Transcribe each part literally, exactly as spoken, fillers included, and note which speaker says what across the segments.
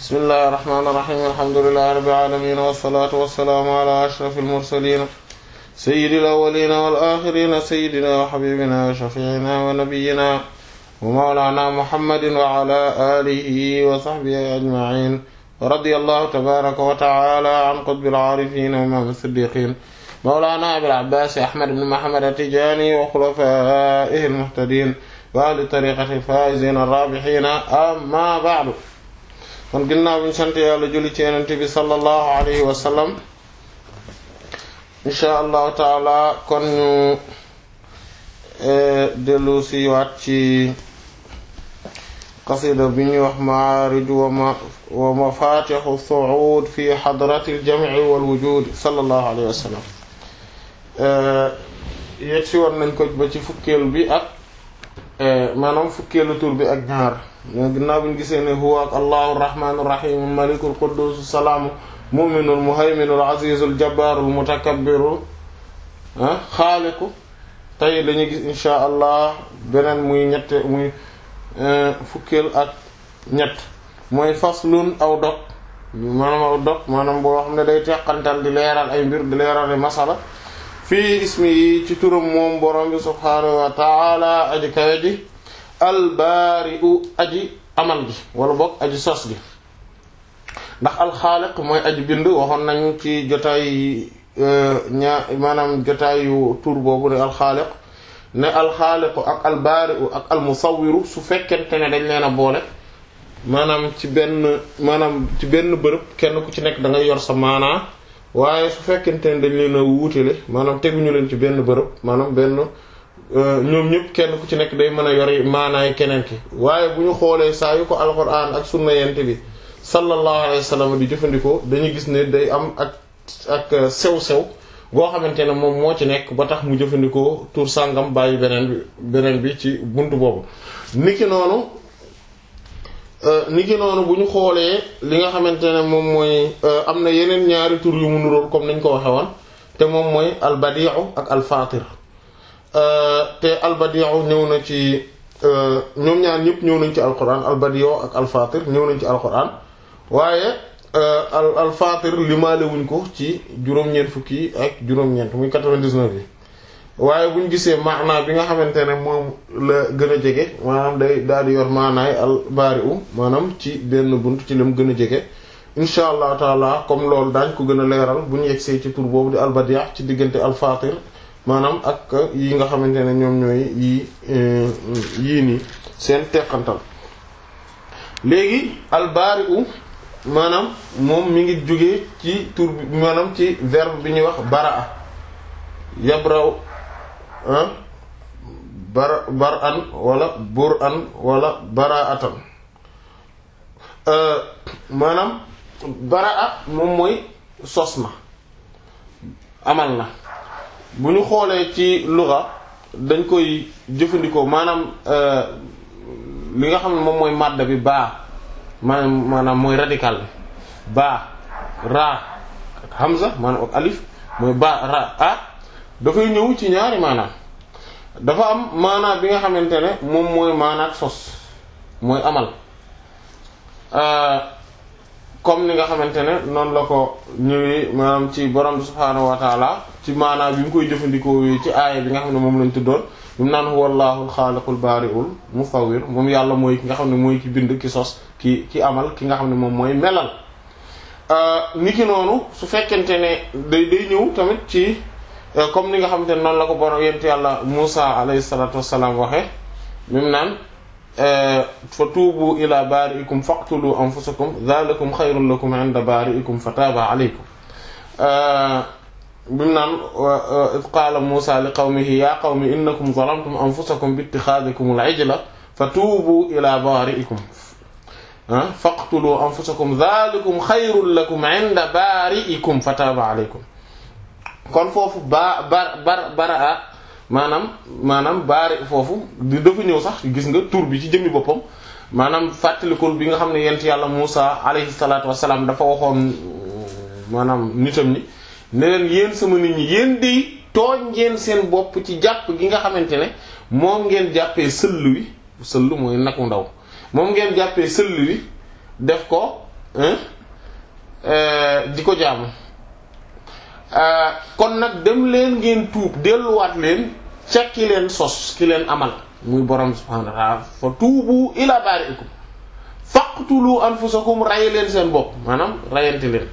Speaker 1: bismillahir rahmanir rahim alhamdulillahi rabbil alamin wassalatu wassalamu ala ashrafil mursalin sayyidil awwalin wal akhirin sayyidina wa habibina wa shafi'ina wa nabiyyina wa mawlana muhammadin wa ala alihi wa sahbihi ajma'in wa radiyallahu tabaraka wa ta'ala an qutbil arifin wa imam as-siddiqin mawlana abil abbas ahmad ibn muhammad at-tijani wa khulafaihi al-muhtadin wa ahli tariqati al-faizin ar-rabihin amma ba'du. kon ginnaaw bi ñu sant yàlla julli ci Yonent bi sallallahu alayhi wa sallam insha allahu taala kon ñu dellu si waat ci qasida bi ñuy wax Ma'aarij wa mafatixu su'ud fi hadrati al-jam'i wal wujud sallallahu alayhi wa sallam. yegg si woon nañ ko ba ci fukkeel bi ak maanaam fukkeelu tur bi ak ñaar ginnaaw bi ñu gisee ne huwa ak allahu rahmaanu rahiim malikul quddus salaamu mu'minul muhayminul azizul jabbaarul mutakabbiru ah xaaliqu. tey dañuy gis insha allah beneen muy ñette muy fukkeel ak ñett mooy faslun aw dog maanaam aw dog maanaam boo xam ne day teqantal di leeral ay mbir di leeral ay masala fii ismi yi ci turam moom borom bi subhaanahu wa taala aji kawe ji albaari'u aji amal gi wala boog aji sos gi ndax alxaaliq mooy aji bind waxoon nañ ci jotaay ñaa maanaam jotaayu tur boobu ne alxaaliq ne alxaaliqu ak albaari'u ak almusawwiru su fekkente ne dañ leen a boole maanaam ci benn maanaam ci benn bërëb kenn ku ci nekk da ngay yor sa maanaa waaye su fekkente ne dañ leen a wuutale maanaam teguñu leen ci benn bërëb maanaam benn ñoom ñëpp kenn ku ci nekk day mën a yori maanaay keneen ki waaye bu ñu xoolee saa yu ko alquran ak sunna yent bi sallallahu alayhi wa sallam di jëfandikoo dañuy gis ne day am ak ak sew-sew goo xamante ne moom moo ci nekk ba tax mu jëfandikoo tur sàngam bàyyi beneen bi beneen bi ci buntu boobu. niki noonu niki noonu bu ñu xoolee li nga xamante ne moom mooy am na yeneen ñaari tur yu mu nuróol comme nañ ko waxe woon te moom mooy albadi'u ak alfatir. te albadi'u ñëw na ci ñoom ñaar ñëpp ñëw nañ ci alquran albadi'u ak alfatir ñëw nañ ci alquran waaye al alfatir limaale wuñ ko ci juróom-ñeent fukki ak juróom-ñeent muy quatre-vingt-dix-neuf yi waaye buñ gisee maanaa bi nga xamante ne moom la gën a jege maanaam day daal di yor maanaay albari'u maanaam ci benn bunt ci lam gën a jege insha allah taala comme loolu daañ ko gën a leeral bu ñu yegsee ci tur boobu di albadi' ci diggante alfatir maanaam ak yi nga xamante ne ñoom ñooy yii yii nii seen teqantal. léegi albari'u maanaam moom mi ngi jógee ci tur bi maanaam ci verbe bi ñuy wax bara'a yabraw bar bar'an wala bur'an wala bara'atan maanaam bara'a moom mooy sos na amal na. bu ñu xoolee ci lugha dañ koy jëfandikoo maanaam li nga xam ne moom mooy madda bi baa maanaam maanaam mooy radical bi baa raa ak hamza maanaam ak alif mooy baa ra ah dafay ñëw ci ñaari maanaam dafa am maanaam bi nga xamante ne moom mooy maanaam sos mooy amal comme ni nga xamante ne noonu la ko ñëwee maanaam ci borom bi subhaanahu wa taala ci maanaam bi mu koy jëfandikoo ci aaya bi nga xam ne moom lañ tuddoon bi mu naan huwallahul xaaliqul baari'ul musawwir moom yàlla mooy ki nga xam ne mooy ki bind ki sos ki ki amal ki nga xam ne moom mooy melal. niki noonu su fekkente ne day day ñëw tamit ci comme ni nga xamante ne noonu la ko borom yent yàlla Muusaa alayhi salaatu wassalaam waxee bi mu naan fa tuubu ila baari'ikum faqtulu anfusakum dhalikum khayrun lakum 'inda baari'ikum fataba alaykum bi mu naan id qaala Muusaa li qawmihi ya qawmi innakum zalamtum anfusakum bi ittixaadikum al-'ijla fa tuubu ila baari'ikum faqtulu anfusakum dhalikum khayrun lakum 'inda baari'ikum fataba alaykum. kon foofu ba bar bar baraa maanaam maanaam baari foofu di dafa ñëw sax gis nga tur bi ci jëmmi boppam maanaam fàttalikul bi nga xam ne yent yàlla Muusaa alayhi salaatu wassalaam dafa waxoon maanaam nitam ni ne leen yéen sama nit ñi yéen di tooñ ngeen seen bopp ci jàpp gi nga xamante ne moom ngeen jàppee sëll wi sëll mooy nag wu ndaw moom ngeen jàppee sëll wi def ko di ko jaamu kon nag dem leen ngeen tuub delluwaat leen ca ki leen sos ki leen amal muy borom subhaanahu wa ta'ala fa tuubu ila baari'ikum faqtulu anfusakum ray leen seen bopp maanaam rayante leen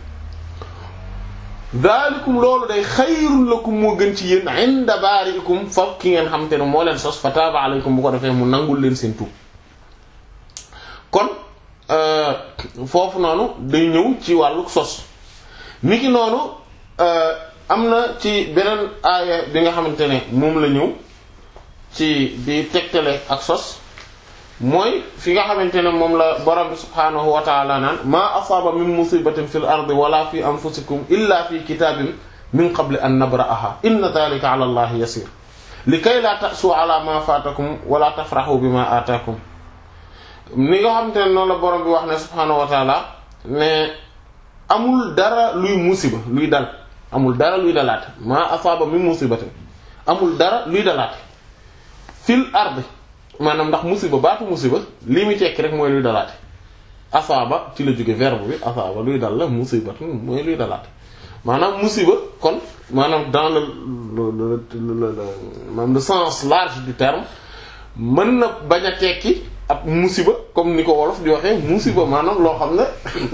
Speaker 1: daalikum loolu day xayrun lakum moo gën ci yéen inda baari'ikum foofu ki ngeen xam te ne moo leen sos fa taaba alaykum bu ko defee mu nangul leen seen tuub kon foofu noonu day ñëw ci wàllu sos niki noonu am na ci beneen aaya bi nga xamante ne moom la ñëw ci bi tegtale ak sos mooy fi nga xamante ne moom la borom bi subhaanahu wa ta'ala naan maa asaaba min musibatin fil ardi wala fi anfusikum illa fi kitaabin min qabli an nabra'aha inna dhalika ala allahi yasir likay la ta'su ala ma fatakum wala tafrahu bima ataakum ni nga xamante ne noonu la borom bi wax ne subhaanahu wa ta'ala ne amul dara luy musiba luy dal amul dara luy dalaate maa asaaba min musibatin amul dara luy dalaate fil ardi maanaam ndax musiba baatu musiba lii muy tekki rek mooy luy dalaate asaaba ci la jóge verbe bi asaaba luy dal la musibatun mooy luy dalaate maanaam musiba kon maanaam dans le le le maanaam le sens large du terme mën na bañ a tekki ab musiba comme ni ko wolof di waxee musiba maanaam loo xam ne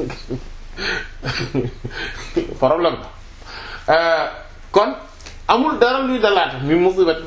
Speaker 1: problème la kon amul dara luy dalaate mi musibat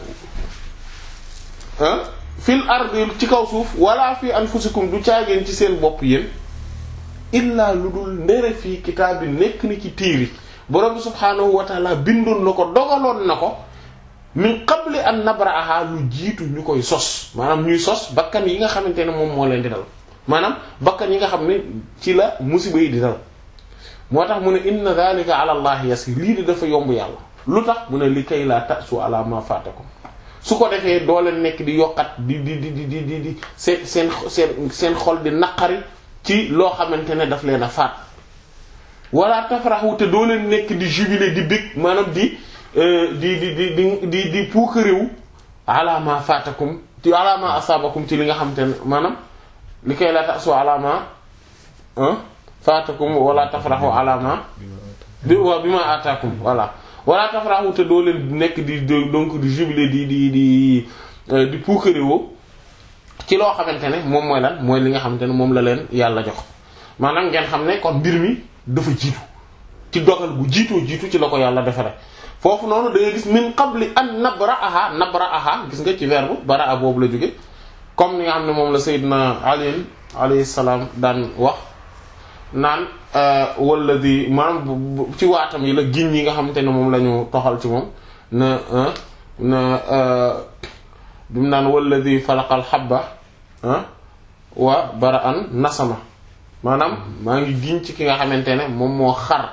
Speaker 1: fil ardi ci kaw suuf wala fi anfusikum du caageen ci seen bopp yéen illaa lu dul ndere fii kitaab bi nekk ni ci téere borom bi subhaanahu wa ta'ala bindoon na ko dogaloon na ko min qabli an nabra'aha lu jiitu ñu koy sos maanaam ñuy sos bakkan yi nga xamante ne moom moo leen di dal maanaam bakkan yi nga xam ne ci la musiba yi di dal moo tax mu ne inna dhalika ala allahi yasir lii di dafa yomb yàlla lu tax mu ne li kay la ta'su ala ma fatakum su ko defee doo leen nekk di yokkat di di di di di di di seen seen seen seen xol di naqari ci loo xamante ne daf leen a faat wala tafrahu te doo leen nekk di jubiler di bég maanaam di di di di di di di puukaréew ala ma fatakum ci ala ma asabakum ci li nga xamante ne maanaam li kay la ta'su ala ma fatakum wala tafrahu ala ma bi wa bima ataakum voilà wala tafrahu te doo leen nekk di donc di jubiler di di di di puukaréewoo ci loo xamante ne moom mooy lan mooy li nga xamante ne moom la leen yàlla jox maanaam ngeen xam ne kon mbir mi dafa jiitu ci dogal bu jiitoo jiitu ci la ko yàlla defare foofu noonu da ngay gis min qabli an nabra'aha nabra'aha gis nga ci verbe bara'a boobu la jóge comme ni nga xam ne moom la Seydina Ali alayhi salaam daan wax naan walladi maanaam ci waatam yi la giñ yi nga xamante ne moom la ñu toxal ci moom na na bi mu naan walladi falaqal habba wa bara'an nasama maanaam maa ngi giñ ci ki nga xamante ne moom moo xar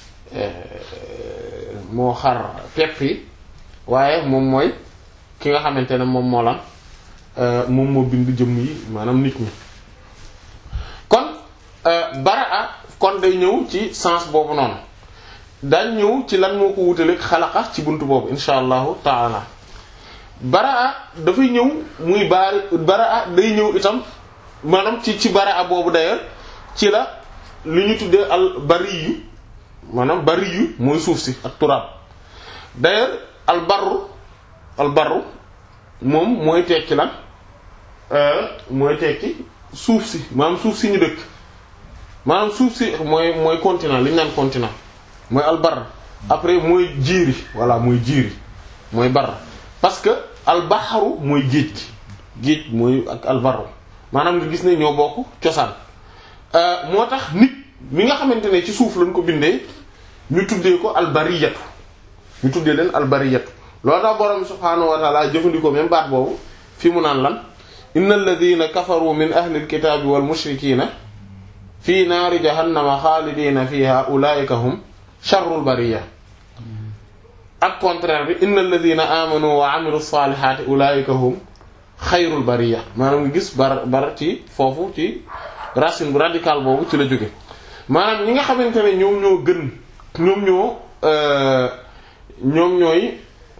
Speaker 1: moo xar pepp yi waaye moom mooy ki nga xamante ne moom moo lan moom moo bind jëmm yi maanaam nit ñi kon baraa kon day ñëw ci sens boobu noonu dañ ñëw ci lan moo ko wutaleeg xalaqa ci buntu boobu insha allahu taala baraa dafay ñëw muy baari baraa day ñëw itam maanaam ci ci baraa boobu d'ailleurs ci la li ñu tuddee al bari yu maanaam bari yu mooy suuf si ak turaab d'ailleurs al barru al barru moom mooy tekki lan mooy tekki suuf si maanaam suuf si ñu dëkk maanaam suuf si mooy mooy continent li ñu naan continent mooy al barr après mooy jiiri voilà mooy jiiri mooy barr parce que al bahru mooy géej gi géej mooy ak al barru maanaam nga gis ne ñoo bokk cosaan moo tax nit mi nga xamante ne ci suuf lañ ko bindee ñu tuddee ko al bariyatu ñu tuddee leen al bariyatu loolu tax borom subhaanahu wa ta'ala jëfandikoo même baat boobu fi mu naan lan innal ladhina kafaru min ahli alkitabi wal mushrikina fi naari jahannama xaalidina fiha ulaika hum sharrul bariyya ak contraire bi innal ladhina amanu wa amilu salihati ulaika hum xayrul bariyya maanaam nga gis bar bar ci foofu ci racine bu radical boobu ci la jóge maanaam ñi nga xamante ne ñoom ñoo gën ñoom ñoo ñoom ñooy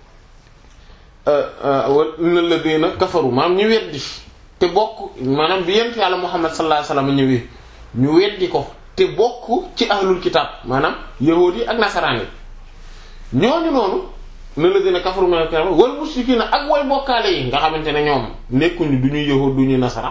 Speaker 1: innal ladina kafaru maanaam ñu weddi te bokk maanaam bi yent yàlla Muhammad sallallahu alayhi wasallam ñëwee ñu weddi ko te bokk ci ahlul kitab maanaam yahuud yi ak nasaraan yi ñooñu noonu ne la dina kafaru minal kitab wal mushrikiina ak way bokkaale yi nga xamante ne ñoom nekkuñu du ñuy yahuud du ñuy nasaraan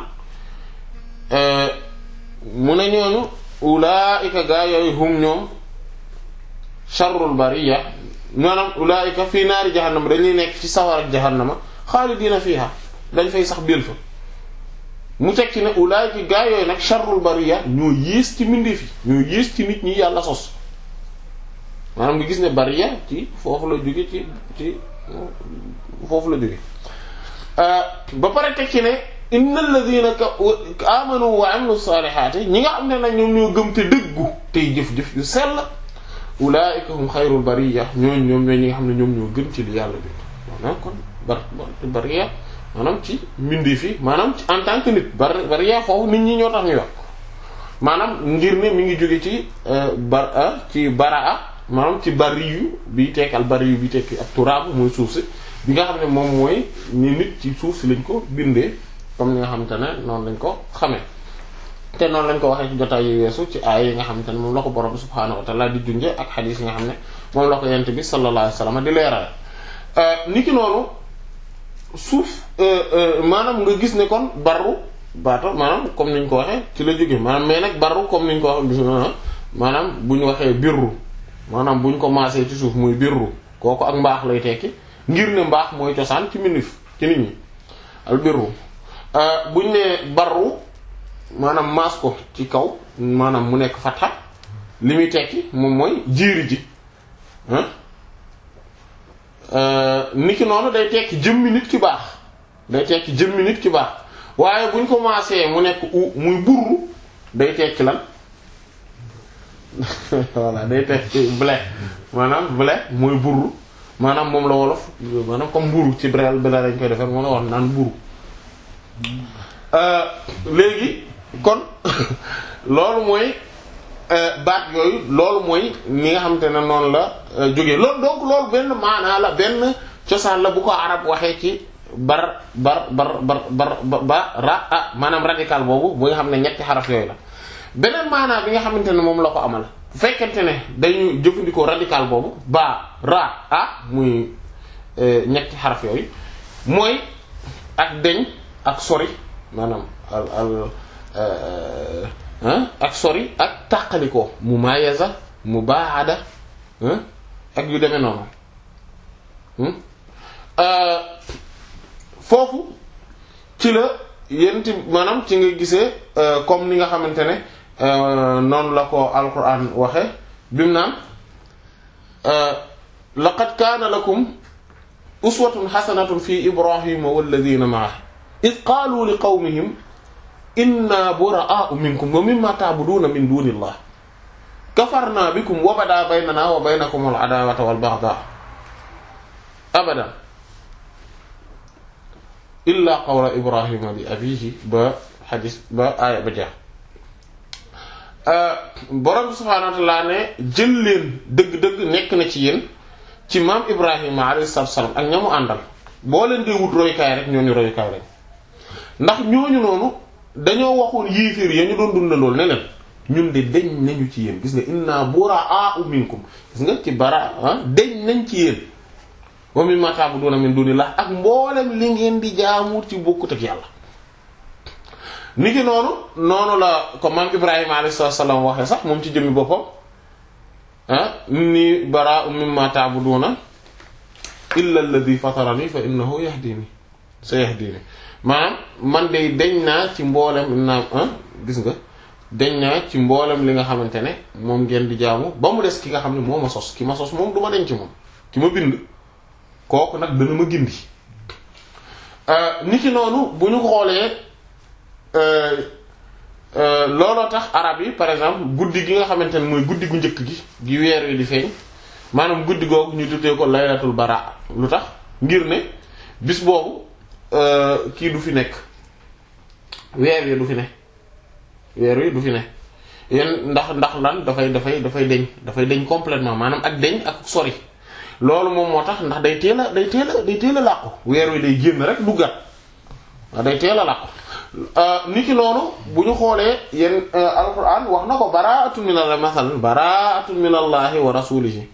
Speaker 1: mu ne ñooñu ulaa'ika gaa yooyu hum ñoom sharrul bariyya maanaam ulaa'ika fii naari jahannama dañuy nekk ci sawar ak jahannama xaalidiina fiiha dañ fay sax biel fa mu tekki ne ulaa'ika gaa yooyu nag sharrul bariyya ñoo yées ci mbindeef yi ñoo yées ci nit ñi yàlla sos maanaam nga gis ne bariyya ci foofu la jóge ci ci foofu la jóge ba pare tekki ne innal ladhina amanu wa amilu salihati ñi nga xam ne nag ñoom ñoo gëm te dëggu tey jëf-jëf yu sell ulaa'ika hum xayrul bariyya ñooñu ñoom ñooy ñi nga xam ne ñoom ñoo gën ci li yàlla bi maanaam kon bar bariyya maanaam ci mbindeef yi maanaam ci en tant que nit bar bariyya foofu nit ñi ñoo tax ñu wax maanaam ngir ne mi ngi jóge ci bar ci baraa maanaam ci bariyu bi tekkal bariyu bi tekki ak turaab mooy suuf si bi nga xam ne moom mooy ni nit ci suuf si lañ ko bindee comme ni nga xamante ne noonu lañ ko xamee te noonu lañ ko waxee ci jotaay yu weesu ci aay yi nga xamante ne moom la ko borom bi subhaanahu wa ta'ala di junje ak xadiis yi nga xam ne moom la ko yent bi sallallahu alayhi wasallam di leeral niki noonu suuf maanaam nga gis ne kon barru baata maanaam comme niñ ko waxee ci la jóge maanaam mais nag barru comme niñ ko waxee maanaam bu ñu waxee birru maanaam bu ñu ko maasee ci suuf muy birru kooku ak mbaax lay tekki ngir ne mbaax mooy cosaan ci mbindeef ci nit ñi al birru buñ ne barru maanaam maas ko ci kaw maanaam mu nekk fatxa li muy tekki moom mooy jiiri ji niki noonu day tekki jëmmi nit ki baax day tekki jëmmi nit ki baax waaye buñ ko maasee mu nekk u muy burru day tekki lan voilà day tekki blé maanaam blé mooy burru maanaam moom la wolof maanaam comme mburu ci brel blé lañ koy defee moom la wax naan mburu léegi kon loolu mooy baat yooyu loolu mooy ni nga xamante ne noonu la jógee loolu donc loolu benn maanaa la benn cosaan la bu ko arab waxee ci bar bar bar bar bar ba ra ah maanaam radical boobu bu nga xam ne ñetti xaraf yooyu la beneen maanaa bi nga xamante ne moom la ko amal bu fekkente ne dañu jëfandikoo radical boobu ba ra ah muy ñetti xaraf yooyu mooy ak deñ ak sori maanaam al al ak sori ak tàqalikoo mumayaza mubaada ak yu demee noonu foofu ci la yenti maanaam ci nga gisee comme ni nga xamante ne noonu la ko alquran waxe bimu naan laqad kaana lakum uswatun hasanatun fi ibrahima walladhina ma'ahu id qaalu li qawmihim inna buraa'u minkum wa mimma ta'buduna min dunillah kafarna bikum wa bada baynana wa baynakum al-'adawatu wal baghdha abadan illa qawla ibrahima li abihi ba xadis ba aaya ba jeex borom subhaanahu wa ta'ala ne jël leen dëgg-dëgg nekk na ci yéen ci maam ibrahima alayhi salaam ak ñamu àndal boo leen dee wut royukaay rek ñooñu royukaay rek ndax ñooñu noonu dañoo waxoon yéeféer ya ñu doon dundandool ne leen ñun de deñ nañu ci yéen gis nga inna buraa'u minkum gis nga ci bara ah deñ nañ ci yéen wa mimma ta'buduna min dunillah ak mboolem li ngeen di jaamu ci bokkut ak yàlla ni ki noonu noonu la ko maam ibrahima alayhi salaam waxee sax moom ci jëmmi boppam ah inni baraa'u mimma ta'buduna illa alladhi fatarani fa innahu yahdini sayahdini maanaam man de deñ naa ci mboolem naa ah gis nga deñ naa ci mboolem li nga xamante ne moom ngeen di jaamu ba mu des ki nga xam ne moo ma sos ki ma sos moom du ma deñ ci moom ki ma bind kooku nag dana ma gindi niki noonu bu ñu ko xoolee looloo tax arab yi par exemple guddi gi nga xamante ne mooy guddi gu njëkk gi gi weer wi di feeñ maanaam guddi googu ñu tuddee ko laylatul bara lu tax ngir ne bis boobu kii du fi nekk weer wi du fi ne weer wi du fi ne yéen ndax ndax lan dafay dafay dafay deñ dafay deñ complètement maanaam ak deñ ak sori loolu moom moo tax ndax day teel a day teel a day teel a làqu weer wi day génn rek duggaat waaw day teel a làqu niki noonu bu ñu xoolee yéen alquran wax na ko baraatun minallahi masalan baraatun minallahi wa rasulihi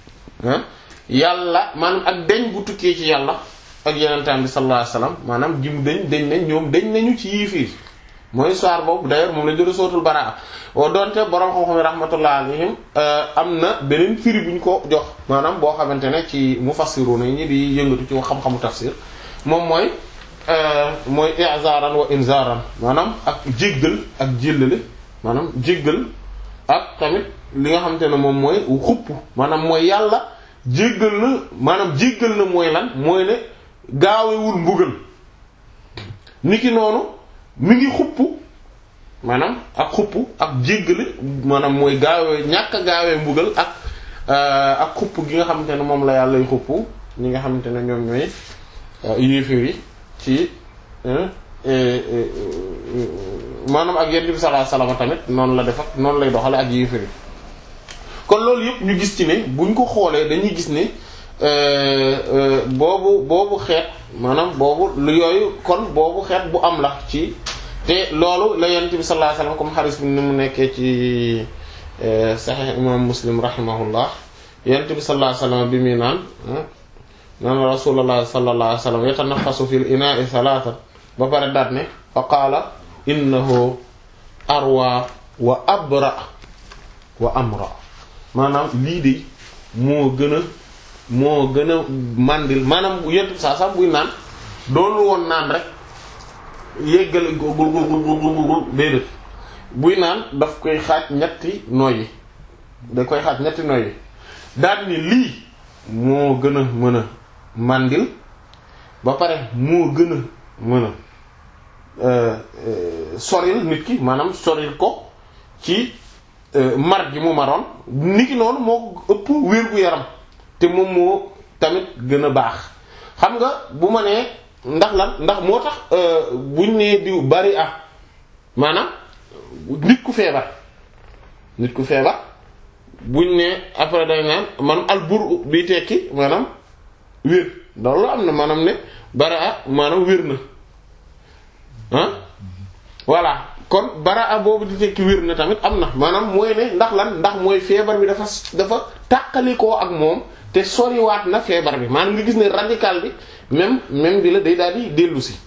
Speaker 1: yàlla maanaam ak deñ bu tukkee ci yàlla ak yenentaan bi sallallahu alayhi wasallam maanaam jim dañ dañ nañ ñoom dañ nañu ci yiifiir mooy soir boobu d'ailleurs moom la jëre sootul baraa o doonte borom xam-xam yi rahmatullah alayhim am na beneen firi bu ñu ko jox maanaam boo xamante ne ci mufassiruna ñi di yëngatu ci wax xam-xamu tafsir moom mooy mooy i'zaran wa inzaran maanaam ak jéggal ak jéllale maanaam jéggal ak tamit li nga xamante ne moom mooy xupp maanaam mooy yàlla jéggal na maanaam jéggal na mooy lan mooy ne gaawewul mbugal niki noonu mi ngi xupp maanaam ak xupp ak jéggale maanaam mooy gaawee ñàkk a gaawee mbugal ak ak xupp gi nga xamante ne moom la yàlla yu xupp ñi nga xamante ne ñoom ñooy yéeféer yi ci maanaam ak yonent bi sallallahu alayhi wasallam tamit noonu la def ak noonu lay doxale ak yéeféer yi kon loolu yëpp ñu gis ci ne buñ ko xoolee dañuy gis ne boobu boobu xeet maanaam boobu lu yooyu kon boobu xeet bu am la ci te loolu la yonent bi sallallahu alayhi wasallam comme xaris bi ni mu nekkee ci sahih imam muslim rahimahullah yonent bi sallallahu alayhi wasallam bi muy naan naan rasulullah sallallahu alayhi wasallam yatanaffasu fil ina'i thalathan ba pare daat ne fa qaala innahu arwa wa abra wa amra maanaam lii de moo gën a moo gën a màndil maanaam yonent bi saa sax buy naan doonul woon naan rek yéggale gul gul gul gul gul gul déedéet buy naan daf koy xaaj ñetti noyyi da koy xaaj ñetti noyyi daal ni lii moo gën a mën a màndil ba pare moo gën a mën a soril nit ki maanaam soril ko ci mar gi mu maroon niki noonu moo ko ëpp wér-gu-yaram te moom moo tamit gën a baax xam nga bu ma nee ndax lan ndax moo tax buñ nee diw bari ah maanaam nit ku feebar nit ku feebar buñ ne après day naan man albur bi tekki maanaam wér loolu am na maanaam ne bari ah maanaam wér na ah voilà kon baraa boobu di tekki wér na tamit am na maanaam mooy ne ndax lan ndax mooy feebar bi dafa dafa tàqalikoo ak moom te soriwaat na feebar bi maanaam nga gis ne radical bi même même bi la day daal di dellu si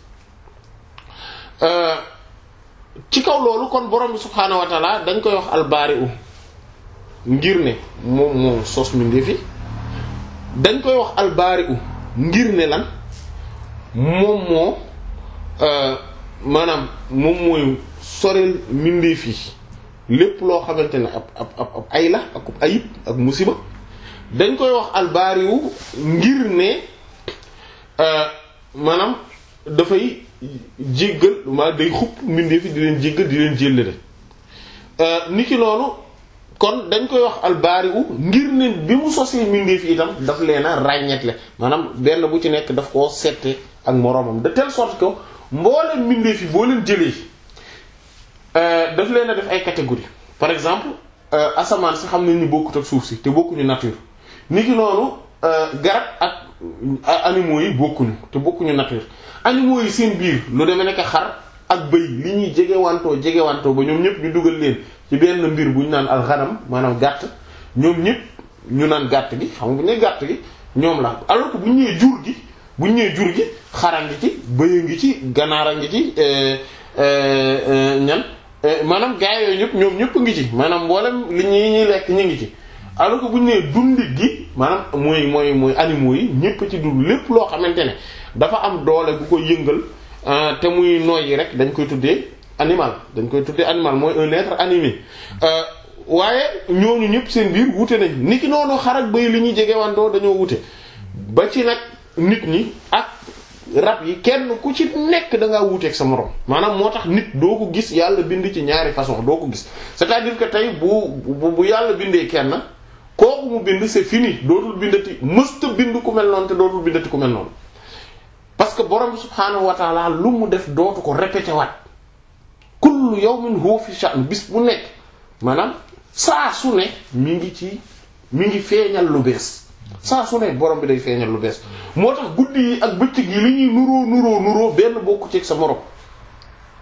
Speaker 1: ci kaw loolu kon borom bi subhaanahu wa taala dañ koy wax albaari'u ngir ne moom moom sos mi ndefi dañ koy wax albaari'u ngir ne lan moom moo maanaam moom mooy soreel mbindeef yi lépp loo xamante ne ab ab ab ay la ak ayib ak musiba dañ koy wax albaariwu ngir ne maanaam dafay jéggal ma day xupp mbindeef yi di leen jéggal di leen jéllale niki noonu kon dañ koy wax albaariwu ngir ne bi mu sosee mbindeef yi itam daf leen a ràññetle maanaam benn bu ci nekk daf koo sette ak moroomam de telle sorte que mbooleen mbindeef yi boo leen jëlee daf leen a def ay catégories par exemple asamaan si xam nañ ni bokkut ak suuf si te bokkuñu nature niki noonu garab ak animaux yi bokkuñu te bokkuñu nature animaux yi seen biir lu demee nekk xar ak bëy li ñuy jegewantoo jegewantoo ba ñoom ñëpp ñu dugal leen ci benn mbir bu ñu naan alxanam maanaam gàtt ñoom ñëpp ñu naan gàtt gi xam nga bu ñu nee gàtt gi ñoom la alors que bu ñu ñëwee jur gi bu ñu ñëwee jur gi xara ngi ci bëy ngi ci ganaara ngi ci ñan maanaam gaa yooyu ñëpp ñoom ñëpp ngi ci maanaam mboolem li ñuy ñuy lekk ñu ngi ci alors que bu ñu nee dundit gi maanaam mooy mooy mooy animaux yi ñëpp ci dund lépp loo xamante ne dafa am doole bu koy yëngal te muy noyyi rek dañ koy tuddee animal dañ koy tuddee animal mooy un être animé waaye ñooñu ñëpp seen biir wute nañ niki noonu xar ak bëy li ñuy jegewantoo dañoo wute ba ci nag nit ñi ak rab yi kenn ku ci nekk da ngaa wuuteeg sa moroom maanaam moo tax nit doo ko gis yàlla bind ci ñaari façon doo ko gis c'est-à-dire que tey bu bu bu yàlla bindee kenn kooku mu bind c'est fini dootul bindati mësta bind ku mel noonu te dootul bindati ku mel noonu parce que borom subhaanahu wa ta'ala lu mu def dootu ko répété waat kullu yawmin huwa fi sha'n bis bu nekk maanaam saa su ne mi ngi ci mi ngi feeñal lu bees saa su ne borom bi day feeñal lu bees moo tax guddi yi ak bëccëg yi li ñuy nuroo nuroo nuroo benn bokku ci sa morom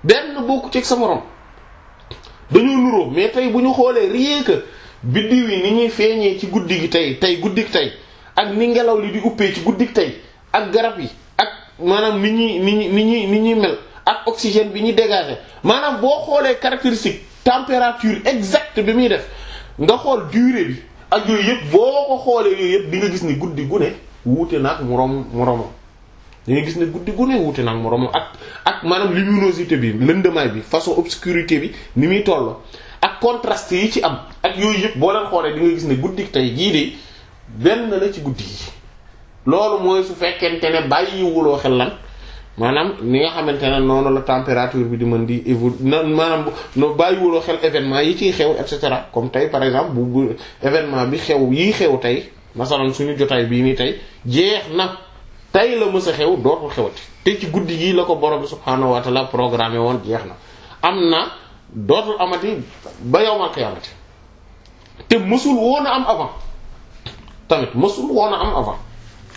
Speaker 1: benn bokku ci sa morom dañoo nuroo. mais tey bu ñu xoolee rien que biddiw yi ni ñuy feeñee ci guddi gi tey tey guddi gi tey ak ni ngelaw li di uppee ci guddi gi tey ak garab yi ak maanaam ni ñuy ni ñuy ni ñuy ni ñuy mel ak oxygène bi ñuy dégager maanaam boo xoolee caractéristique température exacte bi muy def nga xool durée bi ak yooyu yëpp boo ko xoolee yooyu yëpp di nga gis ni guddi gu ne wuute na ak moroom moroomam di nga gis ne guddi gu ne wuute na ak moroomam ak ak maanaam luminosité bi lëndëmaay bi façon obscurité bi ni muy toll ak contraste yi ci am ak yooyu yëpp boo leen xoolee di nga gis ne guddi tey jii de benn la ci guddi yi. loolu mooy su fekkente ne bàyyiwuloo xel lan maanaam ni nga xamante ne noonu la température bi di mën di évoluer maanaam no bàyyiwuloo xel événement yi ciy xew et cetera comme tey par exemple bu bu événement bi xew yii xew tey masalan suñu jotaay bii nii tey jeex na tey la mës a xew dootul xewati te ci guddi gii la ko borom bi subhaanahu wa ta'ala programmé woon jeex na am na dootul amati ba yawmal qiyaamati te mësul woon a am avant tamit mësul woon a am avant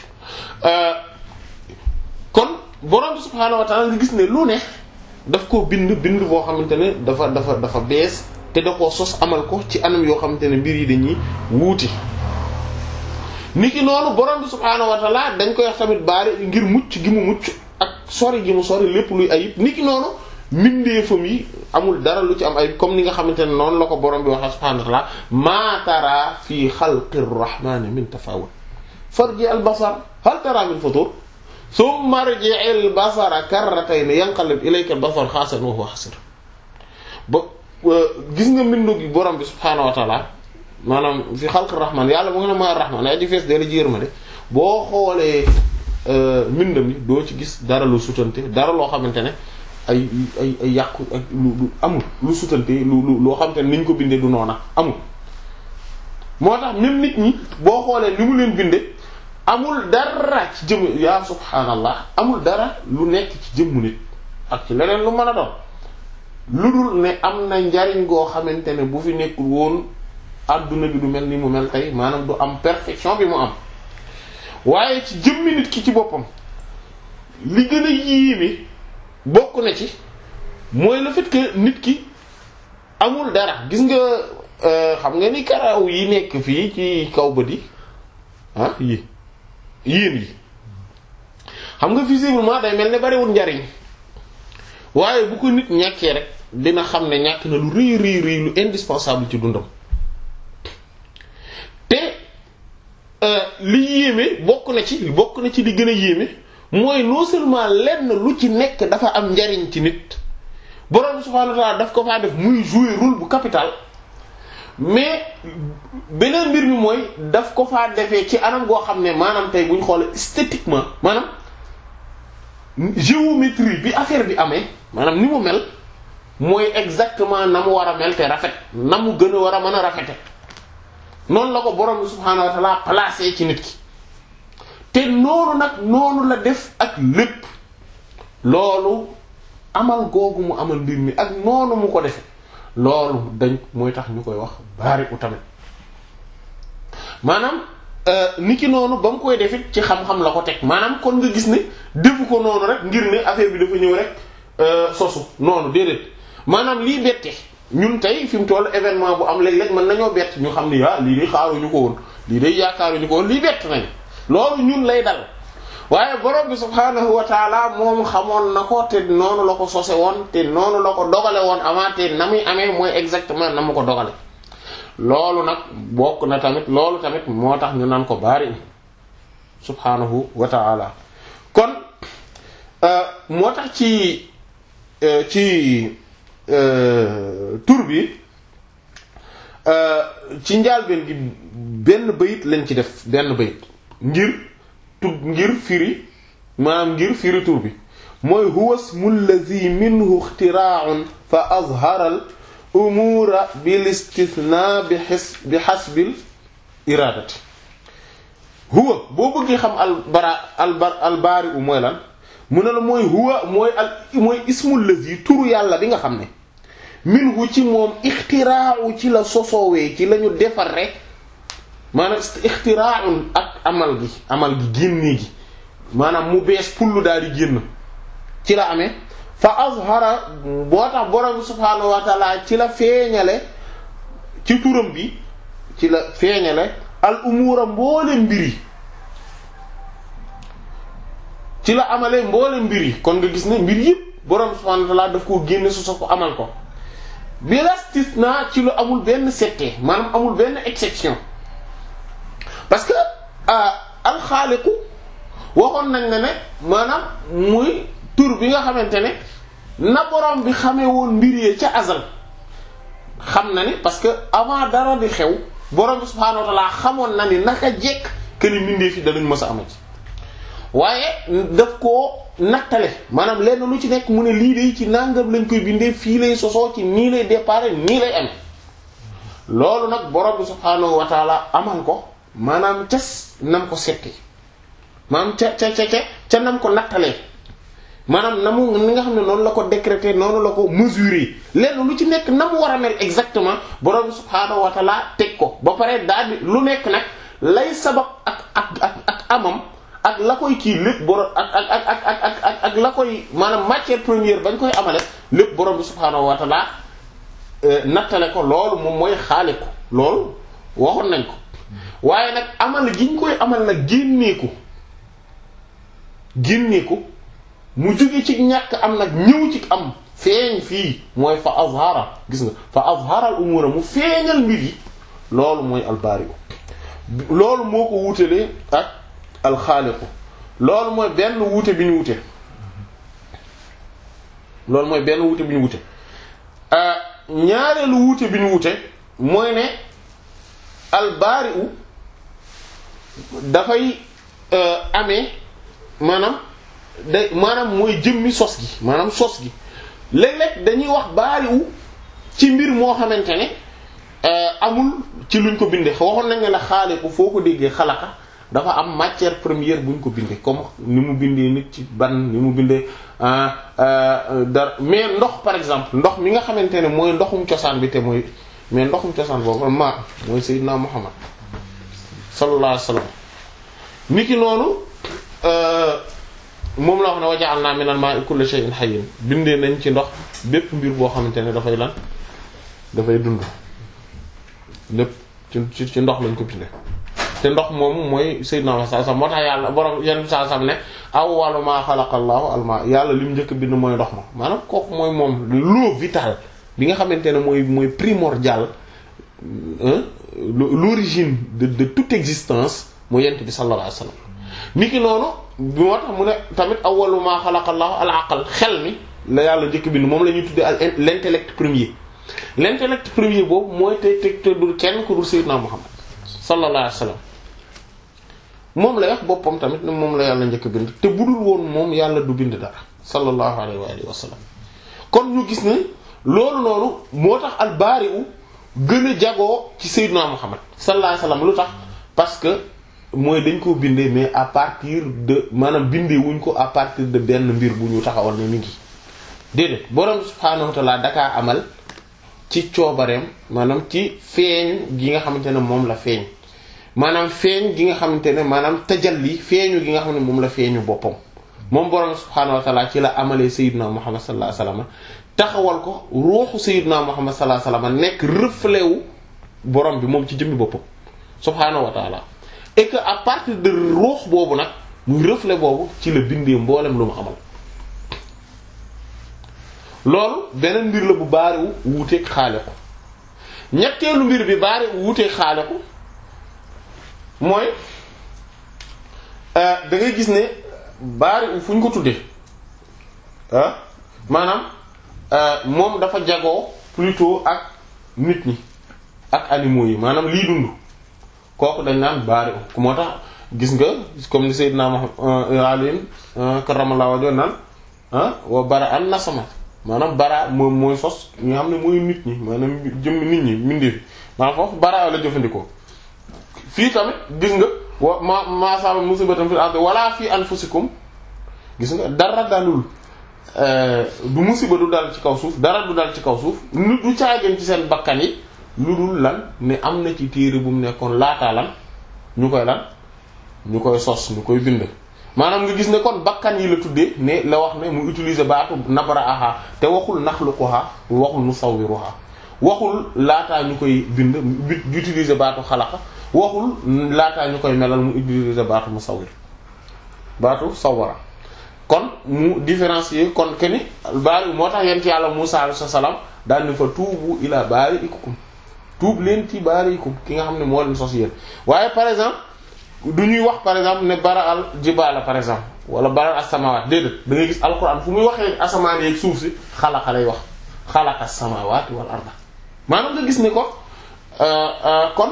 Speaker 1: kon borom bi subhaanahu wa ta'ala nga gis ne lu ne daf koo bind bind boo xamante ne dafa dafa dafa bees te da koo sos amal ko ci anam yoo xamante ne mbir yi dañuy wuuti niki noonu borom bi subhaanahu wa ta'ala dañ koy wax tamit baari ngir mucc gi mu mucc ak sori gi mu sori lépp luy ayib niki noonu mbindeefam yi amul dara lu ci am ayib comme ni nga xamante ne noonu la ko borom bi wax subhaanahu wa ta'ala maa tara fi xalqi rrahmani min tafawut farji al basar hal tara min futur thumma rji al basara karratayn yanqalib ilayka al basar xaasi'an wa huwa hasir ba gis nga mbindu gi borom bi subhaanahu wa ta'ala maanaam fi xalqi rahman yàlla mu nga ne mooy rahman aji fees dee la jërma de boo xoolee mbindam mi doo ci gis dara lu sutante dara loo xamante ne ay ay ay yàqu ak lu lu amul lu sutante lu lu loo xamante ne ni ñu ko bindee du noona amul moo tax même nit ñi boo xoolee ni mu leen bindee amul dara ci jëm yaa subhaanallah amul dara lu nekk ci jëmmu nit ak ci leneen lu mën a doon lu dul ne am na njariñ goo xamante ne bu fi nekkul woon adduna bi du mel ni mu mel tey maanaam du am perfection bi mu am waaye ci jëmmi nit ki ci boppam li gën a yéeme bokk na ci mooy le fait que nit ki amul dara gis nga xam nga ni karaw yi nekk fii ci kaw bët yi ah yi yéen yi xam nga visiblement day mel ne bariwul njariñ waaye bu ko nit ñàkkee rek dina xam ne ñàkk na lu rëy rëy rëy lu indispensable ci dundam te li yéeme bokk na ci bokk na ci li gën a yéeme mooy non seulement lenn lu ci nekk dafa am njariñ ci nit borom subhaanahu wa ta'ala daf ko faa def muy jouer rôle bu capital mais beneen mbir mi mooy daf ko faa defee ci anam goo xam ne maanaam tey bu ñu xoolee esthétiquement maanaam géométrie bi affaire bi amee maanaam ni mu mel mooy exactement na mu war a mel te rafet na mu gën a war a mën a rafete noonu la ko borom bi subhaanahu wa ta'ala placé ci nit ki te noonu nag noonu la def ak lépp loolu amal googu mu amal mbir mi ak noonu mu ko defe loolu dañ mooy tax ñu koy wax baari u tamit maanaam ni ki noonu ba mu koy defit ci xam-xam la ko teg maanaam kon nga gis ne defu ko noonu rek ngir ne affaire bi dafa ñëw rek sosu noonu déedéet maanaam lii bette ñun tey fi mu toll événement bu am léeg-léeg mën nañoo bett ñu xam ni ah lii day xaaruñu ko woon lii day yaakaaruñu ko woon lii bett nañ loolu ñun lay dal waaye borom bi subhaanahu wa taala moom xamoon na ko te noonu la ko sose woon te noonu la ko dogale woon avant te na muy amee mooy exactement na mu ko dogale loolu nag bokk na tamit loolu tamit moo tax ñu naan ko baari subhaanahu wa taala kon moo tax ci ci tur bi ci njaalbeen gi benn bayit lañ ci def benn bayit ngir tub ngir firi maanaam ngir firi tur bi mooy huwa ismul ladhi minhu ixtiraa'un fa azhara al umuura bil istithna bi xis bi hasbil iradati huwa boo bëggee xam al bara al bar al baari u mooy lan mu ne la mooy huwa mooy al mooy ismul ladhi turu yàlla bi nga xam ne minhu ci moom ixtiraa'u ci la sosoowee ci lañu defar rek maanaam ixtiraa'un ak amal gi amal gi génnee gi maanaam mu bees pullu daal di génn ci la amee fa azhara boo tax borom subhaanahu wa ta'ala ci la feeñale ci turam bi ci la feeñale al umura mboole mbir yi ci la amalee mboole mbir yi kon nga gis ne mbir yëpp borom subhaanahu wa ta'ala daf koo génne su ko amal ko bi istisna ci lu amul benn settee maanaam amul benn exception parce que alxaaliqu waxoon nañ ne ne maanaam muy tur bi nga xamante ne na borom bi xamee woon mbir yee ca azal xam na ni parce que avant dara di xew borom bi subhaanahu wa ta'ala xamoon na ni naka jekk que ni mbindee fi danañ mës a amati waaye daf koo nattale maanaam lenn lu ci nekk mu ne lii de ci nangam lañ koy bindee fii lay sosoo ci nii lay déparé nii lay amee loolu nag borom bi subhaanahu wa ta'ala amal ko maanaam cas nam ko setti maanaam ca ca ca ca ca nam ko nattalee maanaam na mu ni nga xam ne noonu la ko décréter noonu la ko mesurer lenn lu ci nekk na mu war a mel exactement borom bi subhaanahu wa ta'ala teg ko ba pare daal di lu nekk nag lay sabab ak ak ak ak amam ak la koy kii lépp borom ak ak ak ak ak ak ak la koy maanaam matière première bañ koy amale lépp borom bi subhaanahu wa ta'ala nattale ko loolu moom mooy xaale ko loolu waxoon nañ ko waaye nag amal gi ñu koy amal nag génneeku génneeku mu jóge ci ñàkk am nag ñëw ci am feeñ fii mooy fa azhara gis nga fa azhara al umura mu feeñal mbir yi loolu mooy albaari'u loolu moo ko wutelee ak alxaaliqu loolu mooy benn wuute bi ñu wute loolu mooy benn wuute bi ñu wute ñaareelu wuute bi ñu wute mooy ne albaari'u dafay amee maanaam day maanaam mooy jëmmi sos gi maanaam sos gi léeg-léeg dañuy wax baari'u ci mbir moo xamante ne amul ci luñ ko bindee waxoon nañ ne la xaaliqu foo ko déggee xalaqa dafa am matière première buñ ko bindee comme ni mu bindee nit ci ban ni mu bindee dara mais ndox par exemple ndox mi nga xamante ne mooy ndoxum cosaan bi te mooy mais ndoxum cosaan boobu ma mooy Seydina Muhammad sallallahu alayhi wasallam niki noonu moom la wax ne wa ja'alna minal ma'i kulli shay'in hayyin bindee nañ ci ndox bépp mbir boo xamante ne dafay lan dafay dund lépp ci ci ndox lañ ko bindee te ndox moom mooy Seydina Muhammad sallallahu alayhi wasallam moo tax yàlla borom yenn saa sam ne awwalu ma xalaqa Allahu al-ma yàlla li mu njëkk bind mooy ndox ma maanaam kooku mooy moom l'eau vitale bi nga xamante ne mooy mooy primordial l'origine de de toute existence mooy yent bi sallallahu alayhi wasallam niki noonu bi moo tax mu ne tamit awwalu ma xalaqa Allahu al-aql xel mi la yàlla njëkk bind moom la ñuy tuddee al l'intellect premier l'intellect premier boobu mooy te te te du kenn ku dul Seydina Muhammad sallallahu alayhi wasallam moom la wax boppam tamit ne moom la yàlla njëkk bind te budul woon moom yàlla du bind dara sallallahu alayhi wa alihi wa sallam kon ñu gis ne loolu noonu moo tax al-Bari'u gën a jagoo ci Seydina Muhammad sallallahu alayhi wa sallam lu tax parce que mooy dañ koo bindee mais à partir de maanaam bindee wuñ ko à partir de benn mbir bu ñu taxawal ne mi ngi déedéet borom subhaanahu wa ta'ala dakaa amal ci coobareem maanaam ci feeñ gi nga xamante ne moom la feeñ maanaam feeñ gi nga xamante ne maanaam tajalli feeñu gi nga xam ne moom la feeñu boppam moom borom subhaanahu wa ta'ala ci la amalee Seydina Muhammad sallallahu alayhi wasallam taxawal ko ruuxu Seydina Muhammad sallallahu alayhi wasallam nekk reflet wu borom bi moom ci jëmmi boppam subhaanahu wa ta'ala et que à partir de ruux boobu nag muy reflet boobu ci la bindee mboolem lu mu amal loolu beneen mbir la bu baariwu wuuteeg xaaliqu ñetteelu mbir bi baariwu wuuteeg xaaliqu mooy da ngay gis ne baariwu fu ñu ko tuddee ah maanaam moom dafa jagoo plutôt ak nit ñi ak animaux yi maanaam lii dund kooku dañ naan baariwu ku moo tax gis nga comme ni Seydina Muhammad alayhi karramallahu wajhahu naan ah wa bara an nasama maanaam bara moom mooy sos ñi nga xam ne mooy nit ñi maanaam jëm nit ñi mindee fi maanaam foofu bara la jëfandikoo fii tamit gis nga wa ma ma saba musibatan fil ardi wala fi anfusikum gis nga dara dalul du musiba du dal ci kaw suuf dara du dal ci kaw suuf nit du caageen ci seen bakkan yi lu dul lan ne am na ci téere bu mu nekkoon laataa lan ñu koy lan ñu koy sos ñu koy bind maanaam nga gis ne kon bakkan yi la tuddee ne la wax ne mu utiliser baatu nabra'aha te waxul naxluquha waxul nusawwiruha waxul laataa ñu koy bind mu utiliser baatu xalaqa waxul laataa ñu koy melal mu utiliser baatu musawwir baatu sawwara kon mu différencier kon que ni baari moo tax yent yàlla Musaa alayhi salaam daal ni fa tuubu ila baari'ikum tuub leen ci baari'ikum ki nga xam ne moo leen sos yéen waaye par exemple du ñuy wax par exemple ne bara al jibaala par exemple wala bara al as-samaawaat déedéet da ngay gis alquran fu muy waxee asamaan yeeg suuf si xalaqa lay wax xalaqa as-samaawaati wal arda maanaam nga gis ne ko kon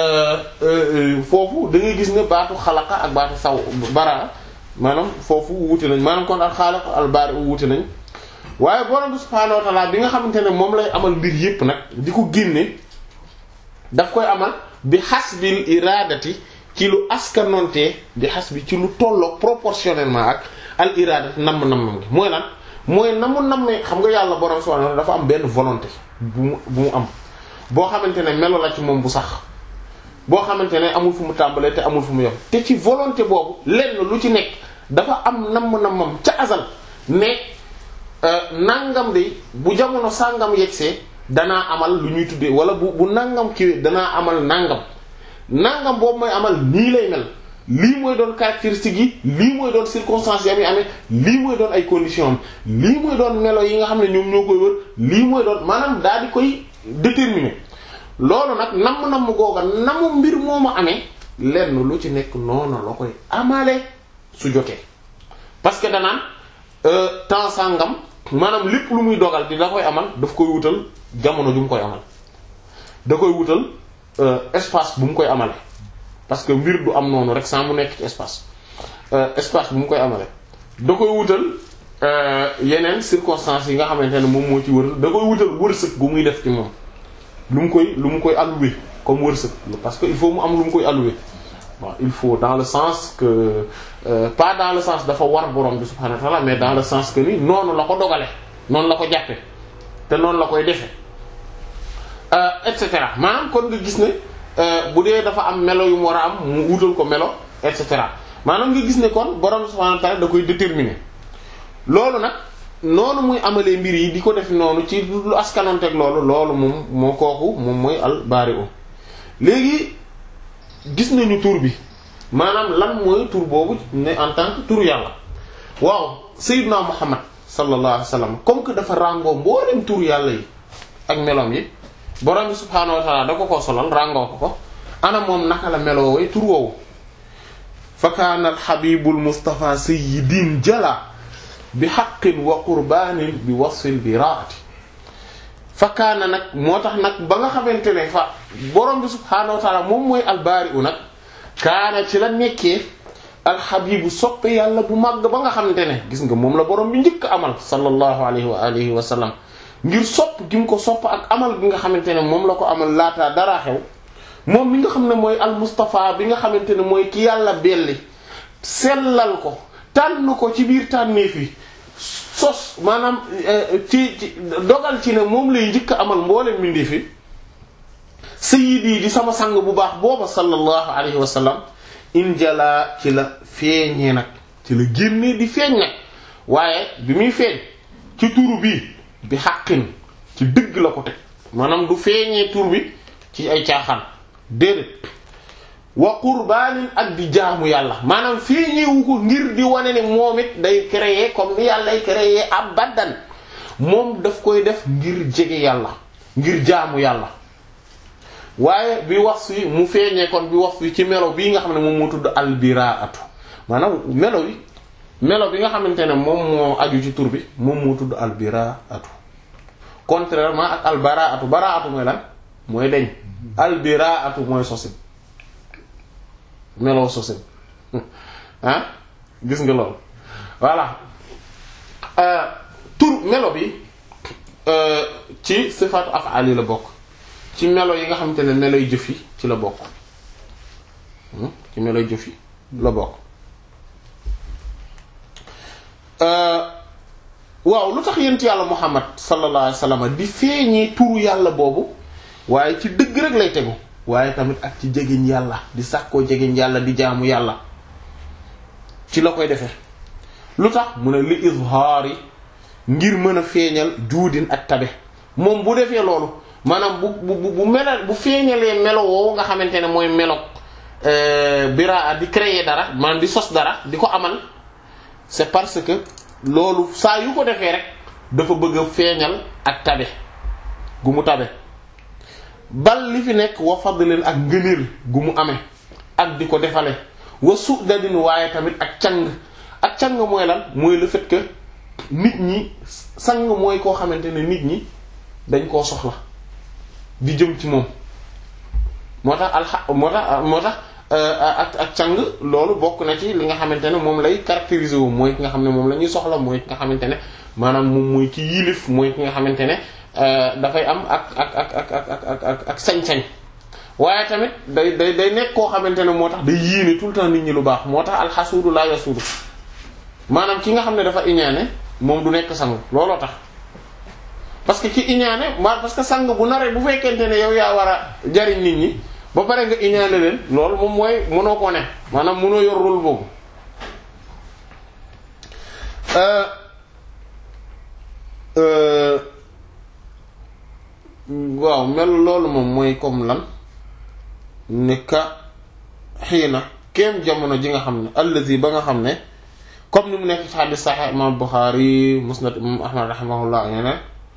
Speaker 1: foofu da ngay gis ne baatu xalaqa ak baatu saw bara maanaam foofu wuute nañ maanaam kon al xaaliq al baari wuute nañ waaye borom bi subhaanahu wa ta'aala bi nga xamante ne moom lay amal mbir yépp nag di ko génne daf koy amal bi hasbil iradati ci lu askanontee bi hasbi ci lu tolloog proportionnellement ak al iradati namm nammam gi mooy lan mooy namu nammee xam nga yàlla borom subhaanahu wa ta'aala dafa am benn volonté bu mu bu mu am boo xamante ne melo la ci moom bu sax boo xamante ne amul fu mu tàmbalee te amul fu mu yem te ci volonté boobu lenn lu ci nekk dafa am namm-nammam ca azal ne nangam de bu jamono sàngam yegsee danaa amal lu ñuy tuddee wala bu bu nangam kiiwee danaa amal nangam nangam boobu mooy amal nii lay mel lii mooy doon caractéristique yi lii mooy doon circonstances yi muy amee lii mooy doon ay conditions am lii mooy doon melo yi nga xam ne ñoom ñoo koy wër lii mooy doon maanaam daal di koy déterminer loolu nag namm-namm googa namu mbir moomu amee lenn lu ci nekk noonu la koy amale su jotee parce que danaan temps sàngam maanaam lépp lu muy dogal di da koy amal daf koy wutal jamono ju mu koy amal da koy wutal espace bu mu koy amale parce que mbir du am noonu rek sans mu nekk ci espace espace bu mu koy amale da koy wutal yeneen circonstances yi nga xamante ne moom moo ci wër da koy wutal wërsëg bu muy def ci moom lu mu koy lu mu koy allouer comme wërsëg parce que il faut mu am lu mu koy allouer bon il faut dans le sens que euh, pas dans le sens dafa war borom bi subhanahu wa ta'ala mais dans le sens que ni noonu la ko dogale noonu la ko jàppe te noonu la koy defe et cetera maanaam kon nga gis ne bu dee dafa am melo yu mu war a am mu wutal ko melo et cetera maanaam nga gis ne kon borom bi subhanahu wa ta'ala da koy déterminer loolu nag noonu muy amalee mbir yi di ko def noonu ci lu askanonteeg loolu loolu moom moo kooku moom mooy al bari'u léegi gis nañu tur bi maanaam lan mooy tur boobu ne en tant que tur yàlla waaw sayyidna Muhammad sallallahu alayhi wa sallam comme que dafa ràngoo mboolem tur yàlla yi ak meloom yi borom bi subhaanahu wa ta'ala da ko koo solal ràngoo ko ko ana moom naka la meloo way tur woowu fa kaana al habibul mustafa sayyidin jala bi haqqin wa qurbaanin bi wasfil biraati fa kaana nag moo tax nag ba nga xamante ne fa borom bi subhaanahu wa ta'ala moom mooy albaari'u nag kaana ci la nekkee alxabibu soppe yàlla bu màgg ba nga xamante ne gis nga moom la borom bi njëkk amal sallallahu alayhi wa alihi wa sallam ngir sopp gi mu ko sopp ak amal bi nga xamante ne moom la ko amal laataa dara xew moom mi nga xam ne mooy al Mustafa bi nga xamante ne mooy ki yàlla belli sellal ko tànn ko ci biir tànneef yi sos maanaam ci ci dogal ci ne moom lay njëkk amal mboolem mbindi fi sayyidi di sama sang bu baax booba sallallahu alayhi wa sallam injala ci la feeñee nag ci la génnee di feeñ nag waaye bi muy feeñ ci turu bi bi xàqin ci dëgg la ko teg maanaam du feeñee tur bi ci ay caaxaan déedéet wa qurbaanin ak di jaamu yàlla maanaam feeñewu ko ngir di wane ne moom it day créer comme ni yàllay créer abadan moom daf koy def ngir jege yàlla ngir jaamu yàlla waaye bi wax fi mu feeñee kon bi wax fi ci melo bii nga xam ne moom moo tudd albiraatu maanaam melo bi melo bi nga xamante ne moom moo aju ci tur bi moom moo tudd albiraatu contrairement ak albaraatu baraatu mooy lan mooy deñ albiraatu mooy sosin meloo sosin ah gis nga loolu voilà tur melo bi ci sifaatu af'al yi la bokk ci melo yi nga xamante ne meloy jëf yi ci la bokk ci meloy jëf yi la bokk waaw lu tax yent yàlla Muhammad sallallahu alayhi wasallam di feeñee turu yàlla boobu waaye ci dëgg rek lay tegu waaye tamit ak ci jegeñ yàlla di sàkkoo jegeñ yàlla di jaamu yàlla ci la koy defee lu tax mu ne li izhaari ngir mën a feeñal juudin ak tabe moom bu defee loolu maanaam bu bu bu melal bu feeñalee melo woowu nga xamante ne mooy melo biraa di créer dara maanaam di sos dara di ko amal c'est parce que loolu saa yu ko defee rek dafa bëgg a feeñal ak tabe gu mu tabe bal li fi nekk wa fadlin ak ngëneel gu mu amee ak di ko defale wa su'dadin waaye tamit ak càng ak càng mooy lan mooy le fait que nit ñi sang mooy koo xamante ne nit ñi dañ koo soxla di jëm ci moom moo tax alxa moo tax moo tax ak ak càng loolu bokk na ci li nga xamante ne moom lay caractériser wu mooy ki nga xam ne moom la ñuy soxla mooy ki nga xamante ne maanaam moom mooy ki yilif mooy ki nga xamante ne dafay am ak ak ak ak ak ak ak ak sañ-sañ waaye tamit day day day nekk koo xamante ne moo tax day yéene tout le temps nit ñi lu baax moo tax alxasuudu laa yasuudu maanaam ki nga xam ne dafa iñaane moom du nekk sang looloo tax parce que ci iñaane ma parce que sang bu naree bu fekkente ne yow yaa war a jariñ nit ñi ba pare nga iñaane leen loolu moom mooy mënoo ko ne maanaam mënoo yor rôle boobu waaw mel loolu moom mooy comme lan ne ka xiina kéem jamono ji nga xam ne allazi ba nga xam ne comme ni mu nekk ci xadiis Sahih imam Bukhari Musnad imam Ahmad rahimahullah ñeneen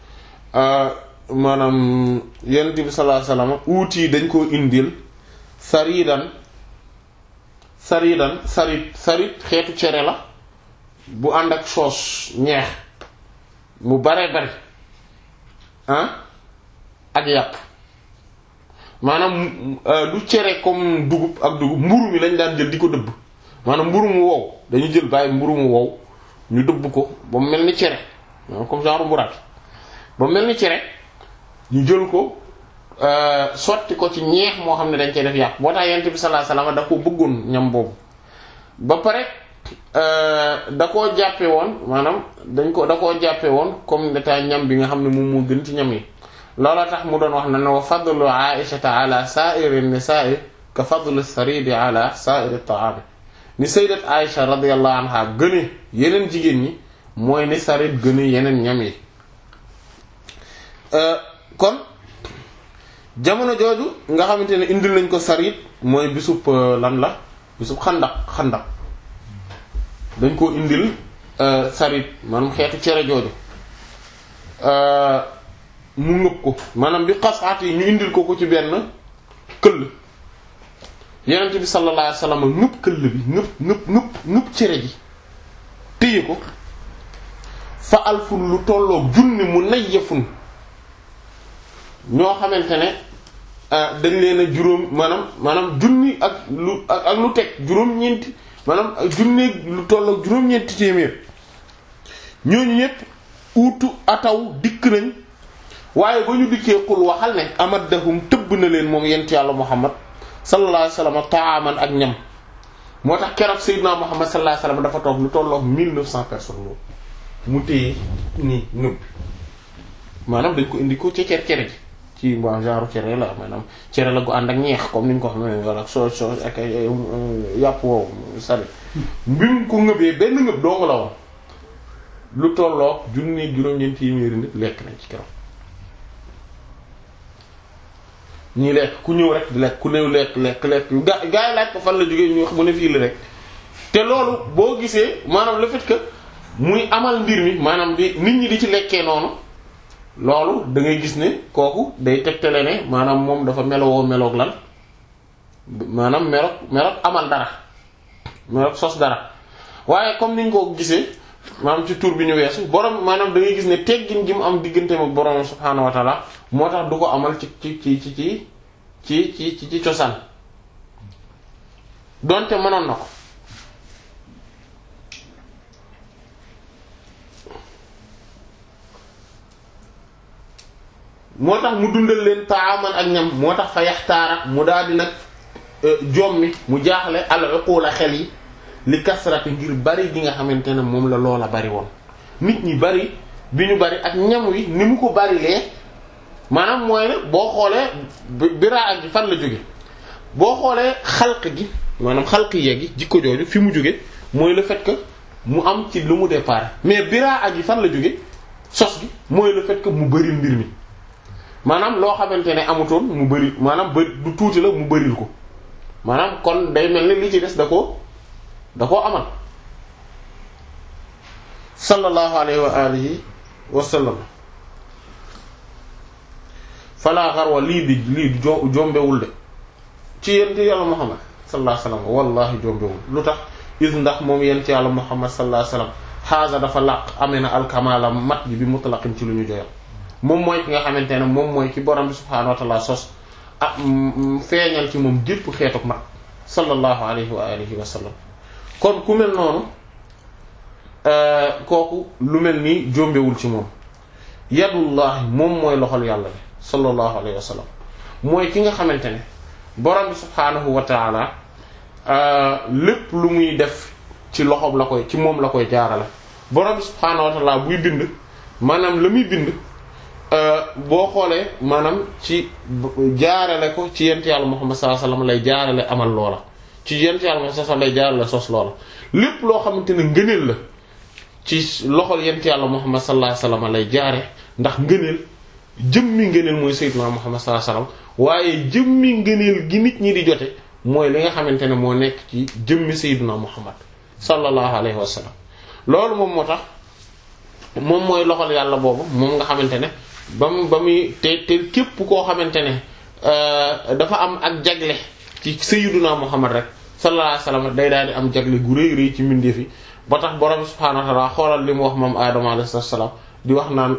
Speaker 1: maanaam Yonent bi sallallahu alayhi wasallam uuti dañ koo indil saridan saridan sarit sarit xeetu cere la bu ànd ak soos ñeex mu bare bare ah ak yàpp maanaam du cere comme dugub ak dugub mburu mi lañ daan jël di ko dëbb maanaam mburu mu wow dañu jël bàyyi mburu mu wow ñu dëbb ko ba mu mel ni cere comme genre mburaat ba mu mel ni cere ñu jël ko sotti ko ci ñeex moo xam ne dañ cey def yàpp moo tax Yonent bi sallallahu alayhi wasallam da ko bëggoon ñam boobu ba pare da koo jàppe woon maanaam dañ ko da koo jàppe woon comme d'état ñam bi nga xam ne moom moo gën ci ñam yi loola tax mu doon wax na ne wa fadlu Aïshata ala sa'iri nisa'i ka fadlu saridi ala sa'iri ta'ami ni sayyidat Aïsha radiyallahu anha gëne yeneen jigéen ñi mooy ni sarid gëne yeneen ñam yi kon jamono jooju nga xamante ne indil nañ ko sarid mooy bisub lan la bisub xandak xandak dañ koo indil sarid maanaam xeetu cere jooju mu ngëb ko maanaam bi xasaat yi ñu indil ko ko ci benn këll Yonent bi sallallahu alayhi wasallam ngëb këll bi ngëb ngëb ngëb ngëb cere ji téye ko fa alfun lu tolloog junni mu nayyafun ñoo xamante ne dañ leen a juróom maanaam maanaam junni ak lu ak lu teg juróom-ñeenti maanaam junni lu tolloog juróom-ñeenti téeméer ñooñu ñépp uutu ataw dikk nañ waaye ba ñu dikkee xul waxal ne amaddahum tëbb na leen moom yent yàlla Muhammad sallallahu alayhi wasallam taaman ak ñam moo tax keroog Seydina Muhammad sallallahu alayhi wasallam dafa toog lu tolloog mille neuf cents personnes loolu mu téye nii nëbb maanaam dañ ko indi ko ci cere cere ji ci waa genre cere la maanaam cere la gu ànd ak ñeex comme ni ñu ko xam ne walla soo soo ak yàpp woowu sari bi mu ko ngëbee benn ngëb dong la woon lu tolloog junni juróom-ñeent téeméeri nit lekk nañ ci keroog ñii lekk ku ñëw rek di lekk ku néew lekk lekk lekk ga gaa yi laaj ko fan la jógee ñu wax mu ne fii la rek te loolu boo gisee maanaam le fait que muy amal mbir mi maanaam di nit ñi di ci lekkee noonu loolu da ngay gis ne kooku day tegtale ne maanaam moom dafa melowoo meloog lan maanaam meloog meloog amal dara meloog sos dara waaye comme niñ ko gisee maanaam ci tur bi ñu weesu borom maanaam da ngay gis ne teggin gi mu am digganteem ak borom subhaanahu wa ta'ala moo tax du ko amal ci ci ci ci ci ci ci ci ci cosaan donte mënoon na ko moo tax mu dundal leen taaman ak ñam moo tax fa yaxtaara mu daal di nag jommi mu jaaxle al uqula xel yi li kasrati ngir bari gi nga xamante ne moom la loola bari woon nit ñi bari bi ñu bari ak ñam wi ni mu ko barilee maanaam mooy ne boo xoolee biraa gi fan la jóge boo xoolee xalq gi maanaam xalq yee gi jikko jooju fi mu jóge mooy le fait que mu am ci lu mu départ mais biraa gi fan la jóge sos gi mooy le fait que mu bari mbir mi maanaam loo xamante ne amutoon mu bari maanaam bari du tuuti la mu baril ko maanaam kon day mel ni li ci des da koo da koo amal sallallahu alayhi wa alihi wa sallam falaa xarwa lii di lii di jo jombewul de ci yent yàlla Muhammad sallallahu alayhi wa sallam wallahi jombewul lu tax is ndax moom yent yàlla Muhammad sallallahu alayhi wa sallam xaasa dafa làq amee na alkamala mat ji bi mutlaqin ci lu ñu joyal moom mooy ki nga xamante ne moom mooy ki borom bi subhaanahu wa ta'ala sos ah feeñal ci moom gépp xeetuk mat sallallahu alayhi wa alihi wa sallam kon ku mel noonu kooku lu mel nii jombewul ci moom yadullahi moom mooy loxol yàlla bi sallallahu alayhi wa sallam mooy ki nga xamante ne borom bi subhaanahu wa ta'ala lépp lu muy def ci loxoom la koy ci moom la koy jaarale borom bi subhaanahu wa ta'ala buy bind maanaam la muy bind boo xoolee maanaam ci jaarale ko ci yent yàlla Muhammad sallallahu alayhi wasallam lay jaarale amal loola ci yent yàlla Muhammad sallallahu alayhi wasallam lay jaarale sos loola lépp loo xamante ne ngëneel la ci loxol yent yàlla Muhammad sallallahu alayhi wasallam lay jaare ndax ngëneel jëmmi ngëneel mooy sayyidina Muhammad sallallahu alayhi wasallam waaye jëmmi ngëneel gi nit ñi di jote mooy li nga xamante ne moo nekk ci jëmmi sayyidina Muhammad sallallahu alayhi wasallam loolu moom moo tax moom mooy loxol yàlla boobu moom nga xamante ne ba mu ba muy te te képp koo xamante ne dafa am ak jagle ci sayyiduna Muhammad rek sallallahu alayhi wasallam day daal di am jagle gu rëy rëy ci mbindeef yi ba tax borom subhaanahu wa ta'ala xoolal li mu wax moom Adama alayhi salaam di wax naan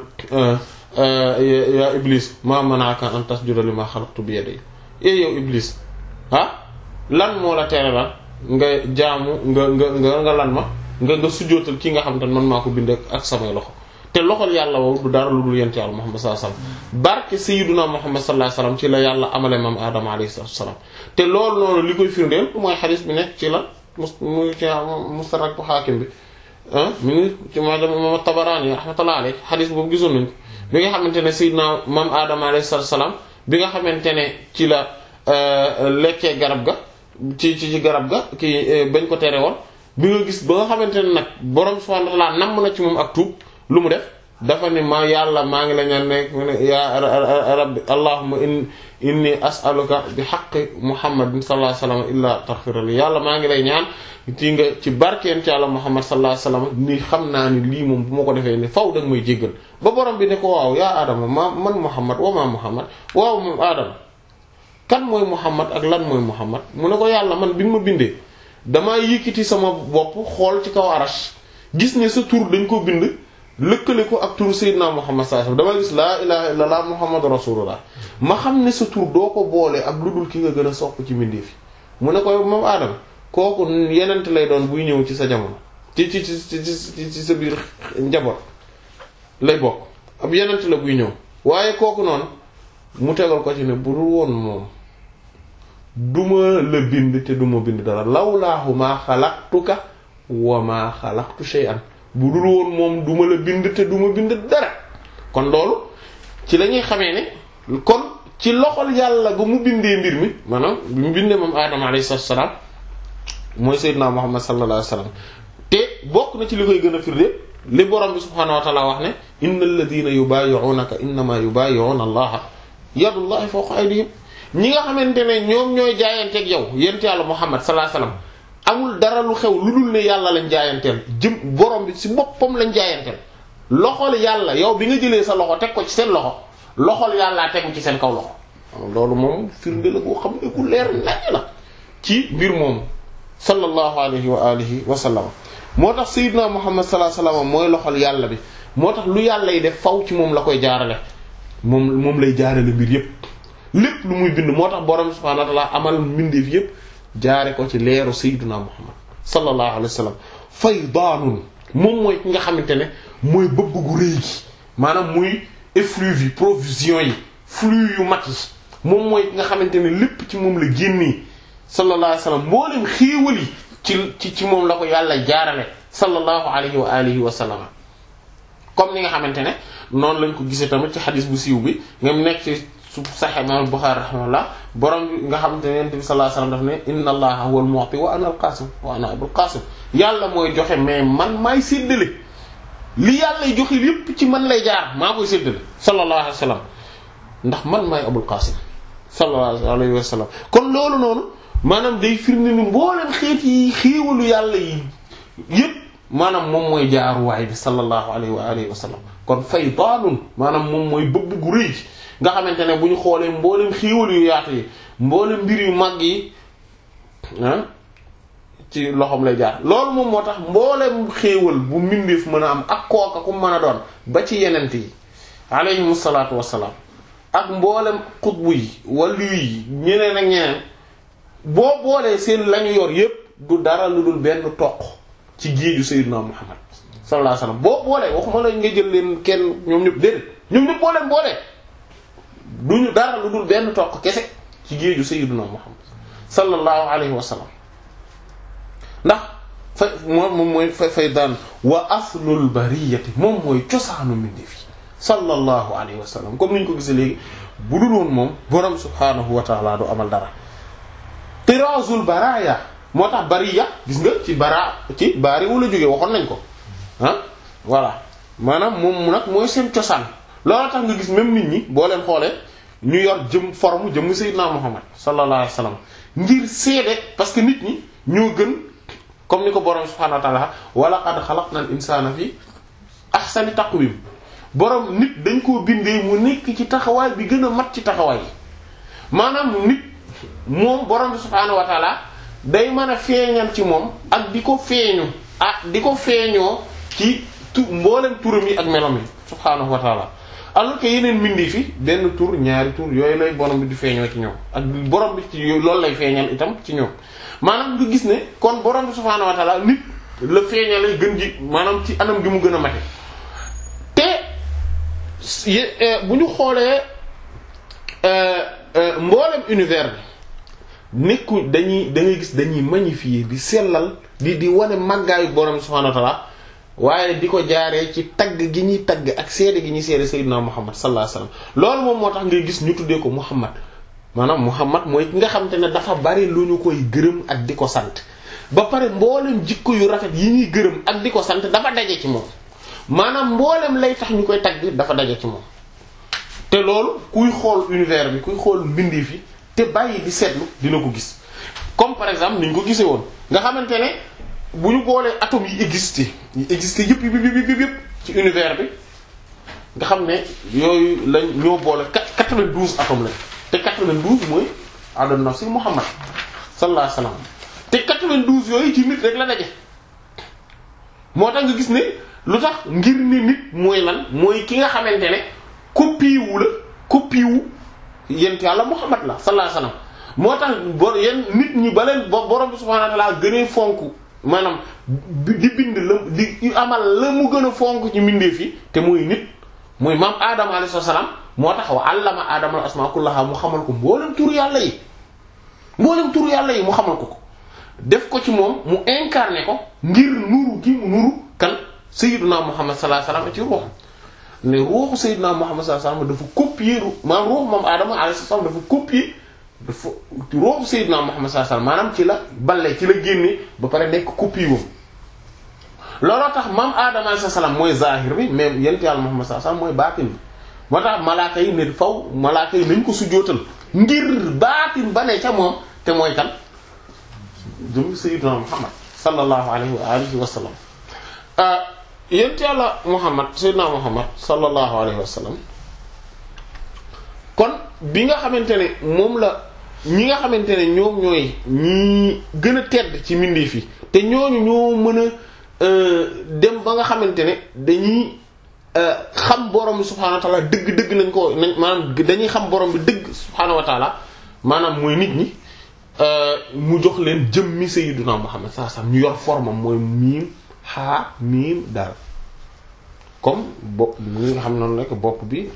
Speaker 1: ya Iblis ma mana'aka an tasjuda lima khalaqtu bi yadayya e yow Iblis ah lan moo la tere la nga jaamu nga nga nga nga lan ma nga nga sujjóotal ki nga xam te man maa ko bindee ak samay loxo te loxol yàlla woowu du dara lu dul yent yàlla Muhammad sallallahu alayhi wasallam barke sayyiduna Muhammad sallallahu alayhi wasallam ci la yàlla amale maam Adama alayhi salaam te loolu noonu li koy firndeel mooy xadis bi nekk ci la mus mu ci Mustadrak bu Haakim bi ah mi ngi ci ma Tabarani rahmatullahi alayhi xadis boobu gisoon nañu bi nga xamante ne sayyiduna maam Adama alayhi salaam bi nga xamante ne ci la lekkee garab ga ci ci ci garab ga kii bañ ko tere woon bi nga gis ba nga xamante ne nag borom subhanahu wa ta'ala namm na ci moom ak tuub lu mu def dafa ne ma yàlla maa ngi la ñaan nekk mu ne ya rabbi allahumma in inni as'aluka bi haqqi muhammadin sallallahu alayhi wasallam illa taghfir li yàlla maa ngi lay ñaan ci nga ci barkeen ci yàlla muhammad sallallahu alayhi wasallam ni xam naa ni lii moom bu ma ko defee ni faw danga may jéggal ba borom bi ne ko waaw yaa adama ma man muhammad wa ma muhammad waaw moom adama kan mooy muhammad ak lan mooy muhammad mu ne ko yàlla man bi nga ma bindee damaa yëkkati sama bopp xool ci kaw arash gis ne sa tur dañ ko bind lëkkale ko ak turu sayyidina muhammad sallallahu alayhi wasallam dama gis laa ilaha illallah muhammadu rasulullah ma xam ne sa tur doo ko boole ak lu dul ki nga gën a sopp ci mbindeef yi mu ne ko moom aadama kooku yenent lay doon buy ñëw ci sa jamono ci ci ci ci ci sa biir njaboot lay bokk ab yenent la buy ñëw waaye kooku noonu mu tegal ko ci ne bu dul woon moom duma la bind te duma bind dara lawlaahu maa xalaqtuka wa maa xalaqtu shay'an bu dul woon moom duma la bind te duma bind dara kon loolu ci la ñuy xamee ne kon ci loxol yàlla gu mu bindee mbir mi maanaam bi mu bindee moom aadama alayhi salaam mooy sayyidina muhammad sallallahu alayhi wasallam te bokk na ci li koy gën a firnde li borom bi subhaanahu wa ta'ala wax ne innal ladina yubayyi'unaka innama yubayyi'una allaha yadullahi fawqa aydihim ñi nga xamante ne ñoom ñooy jaayanteeg yow yent yàlla muhammad sallallahu alayhi wasallam amul dara lu xew lu dul ne yàlla lañ jaayanteel jëm borom bi ci boppam lañ jaayanteel loxol yàlla yow bi nga jëlee sa loxo teg ko ci seen loxo loxol yàllaa tegu ci seen kaw loxo loolu moom firnde la boo xam ne ku leer nañ la ci mbir moomu sallallahu alayhi wa alihi wa sallam moo tax sayyidina muhammad sallallahu alayhi wa sallam mooy loxol yàlla bi moo tax lu yàlla yi def faw ci moom la koy jaarale moom moom lay jaarale mbir yépp lépp lu muy bind moo tax borom subhanahu wa ta'ala amal mbindeef yépp jaare ko ci leeru sayyidina muhammad sallallahu alayhi wa sallam faydaanun moom mooy ki nga xamante ne mooy bëbb gu rëy gi maanaam muy effluve yi provision yi flux yu mat yi moom mooy ki nga xamante ne lépp ci moom la génnee sallallahu alayhi wa sallam mboolem xéewal yi ci ci ci moom la ko yàlla jaarale sallallahu alayhi wa alihi wa sallam comme ni nga xamante ne noonu lañ ko gisee tamit ci xadis bu siiw bi nga nekk ci su Sahih Imam Bukhari rahimahullah borom bi nga xamante ne Yonent bi sallallahu alayhi wasallam daf ne inna allaha huwal mu'ti wa ana al-qasim wa ana abul qasim yàlla mooy joxe mais man maay séddale li yàlla joxe yépp ci man lay jaar maa koy séddale sallallahu alayhi wasallam ndax man maay abul qasim sallallahu alayhi wasallam kon loolu noonu maanaam day firnde ni mbooleen xeet yi xéewalu yàlla yi yépp maanaam moom mooy jaaruwaay bi sallallahu alayhi wa alihi wa sallam kon faydaanun maanaam moom mooy bëbb gu rëy nga xamante ne bu ñu xoolee mbooleem xéewal yu yaatu yi mbooleem mbir yu mag yi ah ci loxoom lay jaar loolu moom moo tax mbooleem xéewal bu mbindeef mën a am ak kooka ku mën a doon ba ci yenent yi alayhimu salaatu wassalaam ak mbooleem xutbu yi wàllu yi ñeneen ak ñeneen boo boolee seen lañu yor yépp du dara lu dul benn toq ci géeju Sayyidina Muhammad sallallahu alayhi wasallam boo boolee waxuma la nga jël leen kenn ñoom ñëpp déedéet ñoom ñëpp boo leen boolee duñu dara lu dul benn toq kese ci géeju Sayyidina Muhammad sallallahu alayhi wasallam ndax fa moom moom mooy fay fay daan wa aslul bariyati moom mooy cosaanu mbindeef yi sallallahu alayhi wasallam comme niñ ko gisee léegi bu dul woon moom borom subhaanahu wa ta'ala du amal dara tirazul baraya moo tax bariya gis nga ci bara ci bari wala jógee waxoon nañ ko ah voilà maanaam moom nag mooy seen cosaan loolu tax nga gis même nit ñi boo leen xoolee ñu yor jëm forme jëm Sayyidina Muhammad sallallahu alayhi wasallam ngir seede parce que nit ñi ñoo gën comme ni ko borom subhaanahu wa ta'ala wa laqad xalaqnal insaana fi ahsani taqwim borom nit dañ koo bindee mu nekk ci taxawaay bi gën a mat ci taxawaay yi maanaam nit moom borom bi subhaanahu wa ta'ala day mën a feeñal ci moom ak di ko feeñu ak di ko feeñoo ci tu mboolem turam yi ak melom yi subhaanahu wa ta'ala alors que yeneen mbindi fi benn tur ñaari tur yooyu lay borom bi di feeñoo ci ñoom ak borom bi ci loolu lay feeñal itam ci ñoom maanaam nga gis ne kon borom bi subhaanahu wa ta'ala nit la feeñale gën ji maanaam ci anam gi mu gën a mate te bu ñu xoolee mboolem univers bi nekku dañuy da ngay gis dañuy magnifier di sellal di di wane màggaayu borom subhaanahu wa ta'ala waaye di ko jaaree ci tagg gi ñuy tagg ak seede gi ñuy seede sayyidina Muhammad sallallahu alayhi wasallam loolu moom moo tax ngay gis ñu tuddee ko Muhammad maanaam Muhammad mooy ki nga xamante ne dafa bari lu ñu koy gërëm ak di ko sant ba pare mboolem jikko yu rafet yi ñuy gërëm ak di ko sant dafa daje ci moom maanaam mboolem lay tax ñu koy tagg dafa daje ci moom te loolu kuy xool univers bi kuy xool mbindeef yi te bàyyi di seetlu dina ko gis comme par exemple ni ñu ko gisee woon nga xamante ne bu ñu boolee atomes yi existé yi existé yëpp yëpp yëpp yëpp yëpp ci univers bi nga xam ne yooyu lañ ñoo boole quatre-vingt-douze atomes lañ te quatre-vingt-douze mooy adon na si Muhammad sallallahu alayhi wasallam te quatre-vingt-douze yooyu ci nit rek la daje moo tax nga gis ne lu tax ngir ne nit mooy lan mooy ki nga xamante ne copie wu la copie wu yent yàlla Muhammad la sallallahu alayhi wasallam moo tax bor yenn nit ñi ba leen borom bi subhaanahu wa ta'ala gënee fonk maanaam di bind la di amal la mu gën a fonk ci mbindeef yi te muy nit muy maam Adama alayhi salaam moo tax wa allama Adama al-asmaa kullaha mu xamal ko mboolem turu yàlla yi mboolem turu yàlla yi mu xamal ko ko def ko ci moom mu incarné ko ngir nuru gi mu nuru kan sayyiduna Muhammad sallallahu alayhi wasallam ci ruuxam ne ruuxu sayyiduna Muhammad sallallahu alayhi wasallam dafa copier maanaam ruuxu maam Adama alayhi salaam dafa copier dafa ruuxu sayyiduna Muhammad sallallahu alayhi wasallam maanaam ci la balle ci la génne ba pare nekk copie wam looloo tax maam Adama alayhi salaam mooy zahir bi mais yent yàlla Muhammad sallallahu alayhi wasallam mooy baatin bi moo tax malaaka yi ne faw malaaka yi nañ ko sujjóotal ngir baatin ba ne ca moom te mooy kan jëm sayyiduna Muhammad sallallahu alayhi wa alihi wa sallam yent yàlla Muhammad sayyiduna Muhammad sallallahu alayhi wa sallam kon bi nga xamante ne moom la ñi nga xamante ne ñoom ñooy ñi gën a tedd ci mbindeef yi te ñooñu ñoo mën a dem ba nga xamante ne dañuy xam borom bi subhaanahu wa ta'ala dëgg dëgg nañ ko nañ maanaam dañuy xam borom bi dëgg subhaanahu wa ta'ala maanaam mooy nit ñi mu jox leen jëmmi sayyiduna Muhammad sallallahu alayhi wasallam ñu yor formam mooy miim xaa miim daal comme bopp mi nga xam noonu nekk bopp bi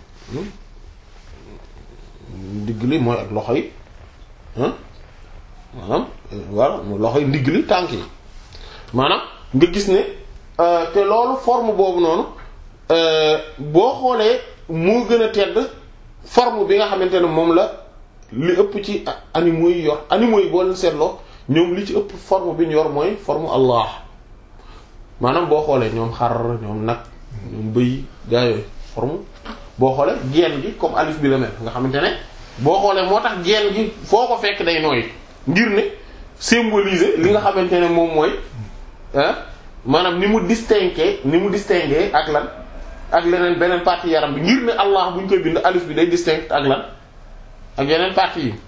Speaker 1: ndigg li mooy ak loxo yi maanaam voilà loxo yi ndigg li tànk yi maanaam nga gis ne te loolu forme boobu noonu boo xoolee moo gën a tedd forme bi nga xamante ne moom la li ëpp ci animaux yi yor animaux yi boo leen seetloo ñoom li ci ëpp forme bi ñu yor mooy forme Allah maanaam boo xoolee ñoom xar ñoom nag ñoom bëy gaa yooyu forme boo xoolee geen gi comme alif bi la mel nga xamante ne boo xoolee moo tax geen gi foo ko fekk day nooy ngir ne symboliser li nga xamante ne moom mooy ah maanaam ni mu distinguer ni mu distinguer ak lan ak leneen beneen partie yaram bi ngir ne Allah bu ñu koy bind alif bi day distinct ak lan ak yeneen partie yi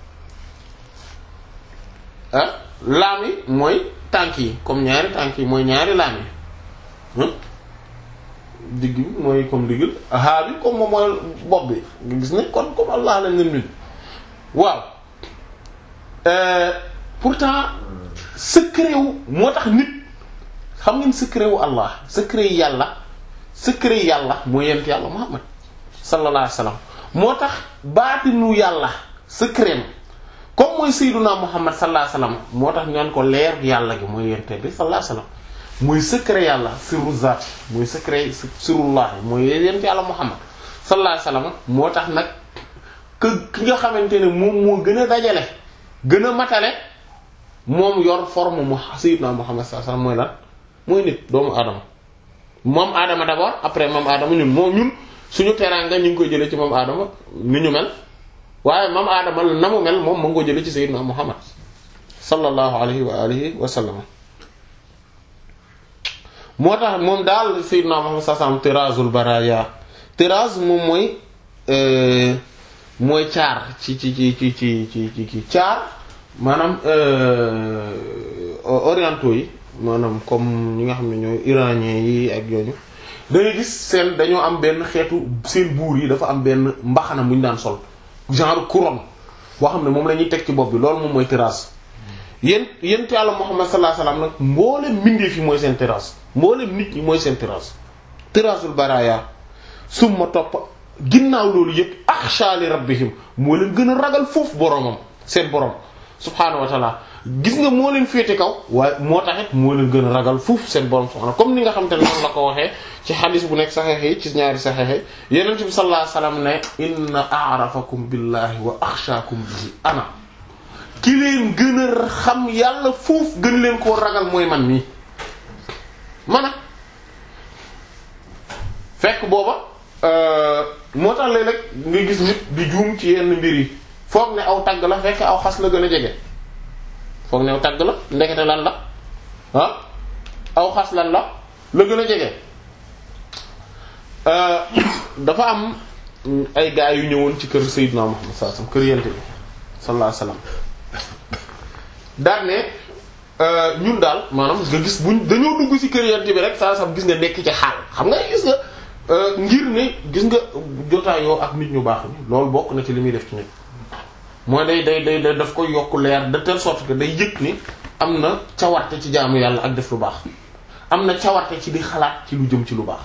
Speaker 1: ah laam yi mooy tànk yi comme ñaari tànk yi mooy ñaari laam yi digg bi mooy comme diggal haa bi comme moom mooy bopp bi nga gis ne kon comme Allah lañ leen bind waaw pourtant secret wu moo tax nit xam ngeen secret wu Allah secret yi yàlla secret yàlla mooy yent yàlla Muhammad sallallahu alayhi wasallam moo tax baatinu yàlla secret comme mooy sayyiduna Muhammad sallallahu alayhi wasallam moo tax ñaan ko leer yàlla gi mooy yente bi sallallahu alayhi wasallam mooy secret yàlla sirru zaat mooy secret sirrullah mooy yent yàlla Muhammad sallallahu alayhi wasallam moo tax nag que ki nga xamante ne moom moo gën a dajale gën a matale moom yor forme mu sayyiduna Muhammad sallallahu alayhi wasallam mooy lan mooy nit doomu aadama moom aadama d'abord après moom aadama ñun moom ñun suñu teraanga ñu ngi koy jëlee ci moom aadama ni ñu mel waaye moom aadama na mu mel moom ma ngi ko jëlee ci sayyidina Muhammad sallallahu alayhi wa alihi wa sallam moo tax moom daal sayyidina Muhammad sallallahu alayhi wa sallam tirazul baraya tiraz moom mooy mooy caar ci ci ci ci ci ci ci ci caar maanaam orientaux yi maanaam comme ñi nga xam ne ñooy iranien yi ak yooyu dangay gis seen dañoo am benn xeetu seen buur yi dafa am benn mbaxana mu ñu daan sol genre couronne boo xam ne moom la ñuy teg ci bopp bi loolu moom mooy terrasse yéen yéen yàlla Muhammad sallallahu alayhi wasallam nag mboolem mbindeef yi mooy seen terrasse mboolem nit ñi mooy seen terrasse terrassul baraya summa topp ginnaaw loolu yëpp axsha li rabbihim moo leen gën a ragal foofu boromam seen borom subhaanahu wa ta'ala gis nga moo leen féete kaw waaye moo taxit moo leen gën a ragal fuuf seen borom subhaanahu comme ni nga xam te ne noonu la ko waxee ci xadis bu nekk saxeex yi ci ñaari saxeex yi yonent bi sallallahu alayhi wasallam ne inna a'rafakum billahi wa akhshakum bihi ana ki leen gën a xam yàlla fuuf gën leen koo ragal mooy man mii mana fekk booba moo tax léeg-léeg nga gis nit di juum ci yenn mbir yi foog ne aw tagg la fekk aw xas la gën a jege foog ne aw tagg la ndekete lan la ah aw xas lan la la gën a jege dafa am ay gaa yu ñëwoon ci kër Seydina Muhammad sallallahu alayhi wasallam kër yente bi sallallahu alayhi wasallam daal ne ñun daal maanaam nga gis buñ dañoo dugg ci kër yente bi rek saa sam gis nga nekk ci xaal xam nga gis nga ngir ne gis nga jotaayoo ak nit ñu baax ni loolu bokk na ci li muy def ci nit mooy day day day day daf koy yokk leer de telle sorte que day yëg ni am na cawarte ci jaamu yàlla ak def lu baax am na cawarte ci di xalaat ci lu jëm ci lu baax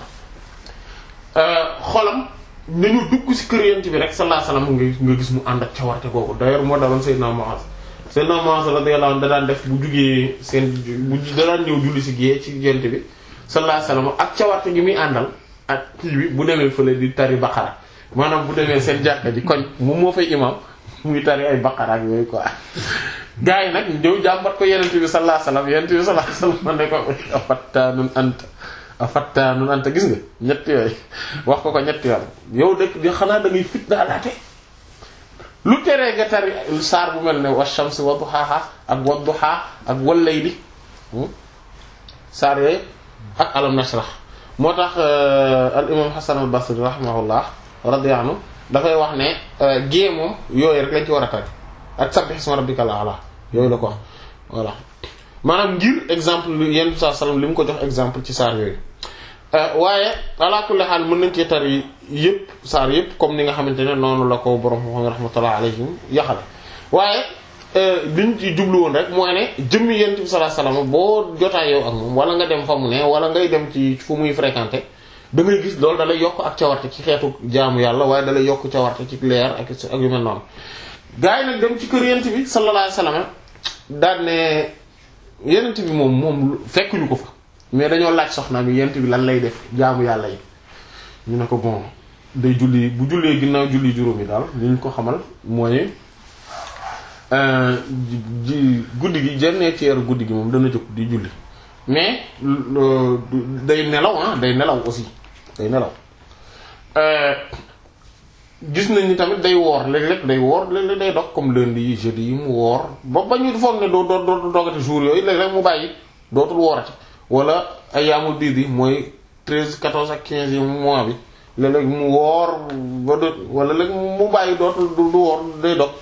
Speaker 1: xolam nañu dugg ci kër yent bi rek sallallahu alayhi wasallam nga nga gis mu ànd ak cawarte googu d'ailleurs moo daloon Seydina Muaz Seydina Muaz radiyallahu anhu da daan def bu jugee seen bu da daan ñëw julli ci gée ci yent bi sallallahu alayhi wasallam ak cawarte gi muy àndal ak kii bi bu demee fële di tari baqara maanaam bu demee seen jàkka ji koñ moom moo fay imam muy tari ay baqara ak yooyu quoi gars yi nag ñëw jàmbat ko yenent bi sallallahu alayhi wasallam yenent bi sallallahu alayhi wasallam man ne ko afattaanun anta afattaanun anta gis nga ñetti yooyu wax ko ko ñetti yoon yow dëkk di xanaa da ngay fit daalaate lu teree nga tari saar bu mel ne wash-shamsi wa duhaaha ak wa duhaa ak wal layli saar yooyu ak alam nashrah moo tax al imam Hasan al Basri rahimahullah radiyallahu anhu dafay wax ne gée moom yooyu rek lañ ci war a tari ak sabbih isma rabbikal a'la yooyu la ko wax voilà maanaam ngir exemple yenn bi sallallahu alayhi wasallam li mu ko jox exemple ci saar yooyu waaye ala kulli haal mën nañ ci tari yëpp saar yëpp comme ni nga xamante ne noonu la ko borom xam rahmatullah alayhim yaxale waaye liñ ci jublu woon rek mooy ne jëmmi yent bi sallallahu alayhi wasallam boo jotaay yow ak moom wala nga dem fa mu ne wala ngay dem ci fu muy fréquenter da ngay gis loolu dalay yokk ak cawarte ci xeetu jaamu yàlla waaye dalay yokk cawarte ci leer ak ak yu mel noonu gaa yi nag dem ci kër yent bi sallallahu alayhi wasallam daal ne yent bi moom moom fekkuñu ko fa mais dañoo laaj soxnaam yi yent bi lan lay def jaamu yàlla yi ñu ne ko bon day julli bu jullee ginnaaw julli juróom yi daal li ñu ko xamal mooy ji guddi gi dernier tiers guddi gi moom dana jóg di julli mais day nelaw ah day nelaw aussi day nelaw gis nañ ni tamit day woor léeg-léeg day woor léeg-léeg day dog comme lundi yi jeudi yi mu woor ba ba ñu foog ne doo doo doo dogati jour yooyu léeg-léeg mu bàyyi dootul woorati wala ay yaamul biir bi mooy treize quatorze ak quinze yi mois bi léeg-léeg mu woor ba doot wala léeg mu bàyyi dootul du woor day dog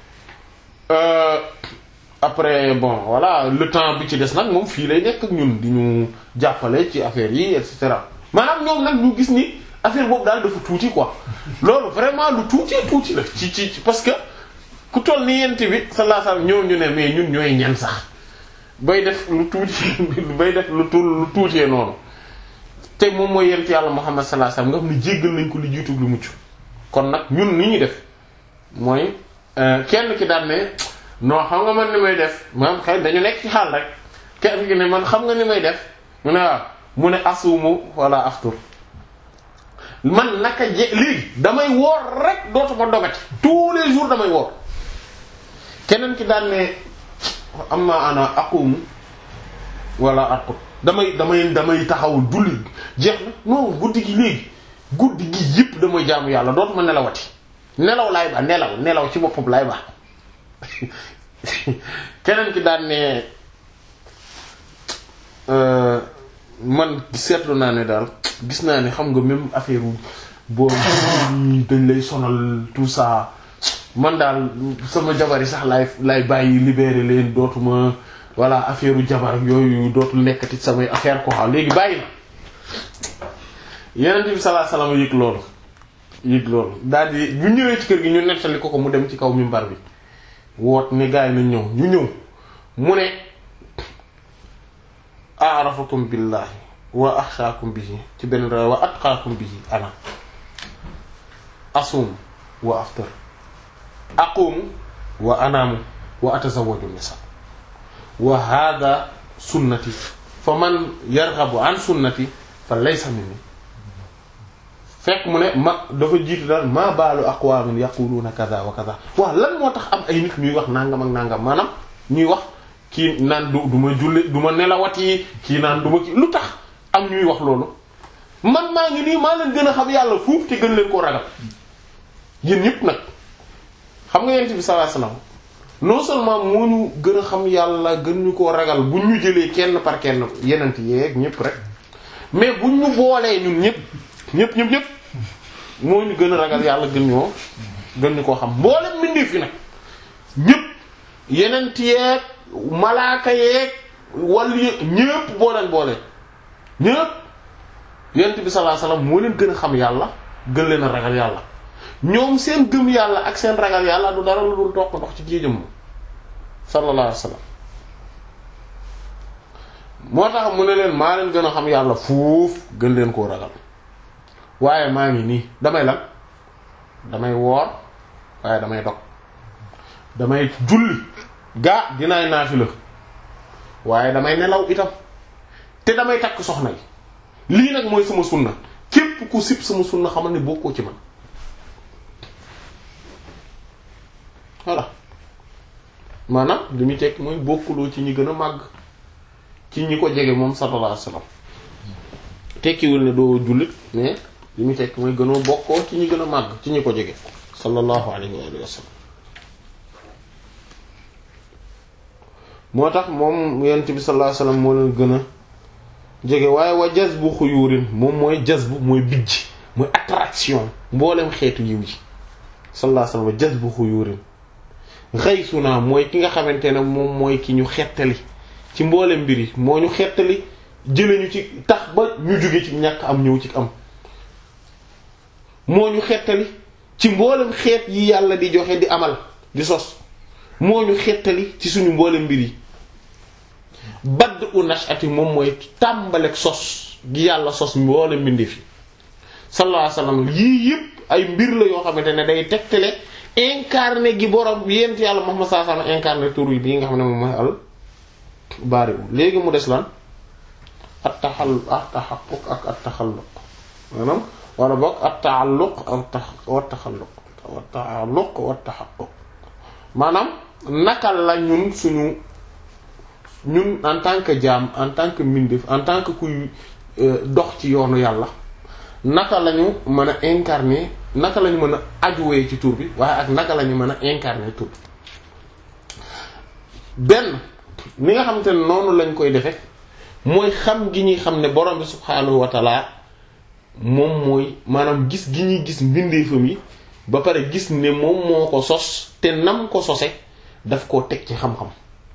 Speaker 1: après bon voilà le temps bi ci des nag moom fii lay nekk ak ñun di ñu jàppale ci affaire yi et cetera maanaam ñoom nag ñu gis ni affaire boobu daal dafa tuuti quoi loolu vraiment lu tuuti tuuti la ci ci parce que ku toll ni yent bi sallallahu alayhi wasallam ñoo ñu ne mais ñun ñooy ñan sax bay def lu tuuti bay def lu tu lu tuutee noonu te moom mooy yent yàlla Muhammad sallallahu alayhi wasallam nga xam ne jéggal nañ ko li jiitu lu mucc kon nag ñun ni ñuy def mooy kenn ki daan ne non xam nga man ni may def maanaam xëy dañu nekk ci xaal rek kenn ki ne man xam nga ni may def mu ne waaw mu ne asumu wala aftur man naka je léegi damay woor rek dootuma dogati tous les jours damay woor keneen ki daan ne am na ana aqumu wala aqut damay damay damay taxaw julli jeex na non guddi gi léegi guddi gi yëpp damay jaamu yàlla dootuma nelawati nelaw laay ba nelaw nelaw ci boppam laay ba keneen ki daan ne man seetlu naa ne daal gis naa ne xam nga même affaire boo dañ lay sonal tout ça man daal sama jabar yi sax laay laay bàyyi libéré leen dootuma voilà affaire u jabar yooyu dootul nekkati samay affaire ko xam léegi bàyyi na Yonent bi sallallahu alayhi wasallam yëg loolu yëg loolu daal di bu ñëwee ci kër gi ñu nettali ko ko mu dem ci kaw minbar bi woot ne gaa yi nañ ñëw ñu ñëw mu ne a'rafakum billahi wa axshaakum bihi ci benn raw wa atqaakum bihi ana asum wa aftar aqumu wa anaamu wa atazawwaju nisa wa hadha sunnati fa man yarghabu an sunnati fa laysa minni fekk mu ne ma dafa jiitu daal ma baalu aqwaamin yaquluuna kaza wa kaza waaw lan moo tax am ay nit ñuy wax nangam ak nangam maanaam ñuy wax kii naan du du ma julli du ma nelawati kii naan du ma kii lu tax am ñuy wax loolu man maa ngi nii maa leen gën a xam yàlla fuuf te gën leen koo ragal yéen ñëpp nag xam nga yent bi sallallahu alayhi wasallam non seulement moo ñu gën a xam yàlla gën ñu koo ragal bu ñu jëlee kenn par kenn yenent yeeg ñëpp rek mais bu ñu boolee ñun ñëpp ñëpp ñëpp ñëpp moo ñu gën a ragal yàlla gën ñoo gën ñu koo xam mboolem mbindeef fi nag ñëpp yenent yeeg malaaka yeeg wàllu yeeg ñëpp booleen boole ñëpp yent bi sallallahu alayhi wasallam moo leen gën a xam yàlla gën leen a ragal yàlla ñoom seen gëm yàlla ak seen ragal yàlla du dara lu dul toq ndox ci géejam sallallahu alayhi wasallam moo tax mu ne leen maa leen gën a xam yàlla fuuf gën leen koo ragal waaye maa ngi nii damay lan damay woor waaye damay dog damay julli gaa dinaay naafila waaye damay nelaw itam te damay takk soxna yi lii nag mooy sama sunna képp ku sib sama sunna xamal ne bokkoo ci man voilà maanaam li muy tekki mooy bokkuloo ci ñi gën a màgg ci ñi ko jege moom sallallahu alayhi wasallam tekkiwul ne doo jullit mais li muy tekki mooy gënoo bokkoo ci ñi gën a màgg ci ñi ko jege sallallahu alayhi wa sallam moo tax moom yonent bi sallallahu alayhi wasallam moo leen gën a jege waaye wa jazbu xuyurin moom mooy jazbu mooy bijj mooy attraction mboolem xeetu yiw ji sallallahu alayhi wasallam jazbu xuyurin xaysuna mooy ki nga xamante ne moom mooy ki ñu xettali ci mboolem mbir yi moo ñu xettali jële ñu ci tax ba ñu jóge ci ñàkk am ñëw ci am moo ñu xettali ci mboolem xeet yi yàlla di joxe di amal di sos moo ñu xettali ci suñu mboolem mbir yi badd u nashati moom mooy tàmbalek sos gi yàlla sos mboolem mbindeef yi sallallahu alayhi wasallam yii yëpp ay mbir la yoo xamante ne day tegtale incarné gi borom yent yàlla Muhammad sallallahu alayhi wasallam incarné tur yi bii nga xam ne moom mooy al bari u léegi mu des lan at taxal at taxaqquq ak at taxalluq maanaam wala boog at-ta'alluq wa taxalluq wa ta'alluq wa tahaqquq maanaam naka la ñun suñu ñun en tant que jaam en tant que mbindeef en tant que kuy dox ci yoonu yàlla naka la ñu mën a incarner naka la ñu mën a ajuwee ci tur bi waaye ak naka la ñu mën a incarner tur bi benn ni nga xamante ne noonu lañ koy defe mooy xam gi ñuy xam ne borom bi subhaanahu wa taala moom mooy maanaam gis gi ñuy gis mbindeefam yi ba pare gis ne moom moo ko sos te nam ko sose daf koo teg ci xam-xam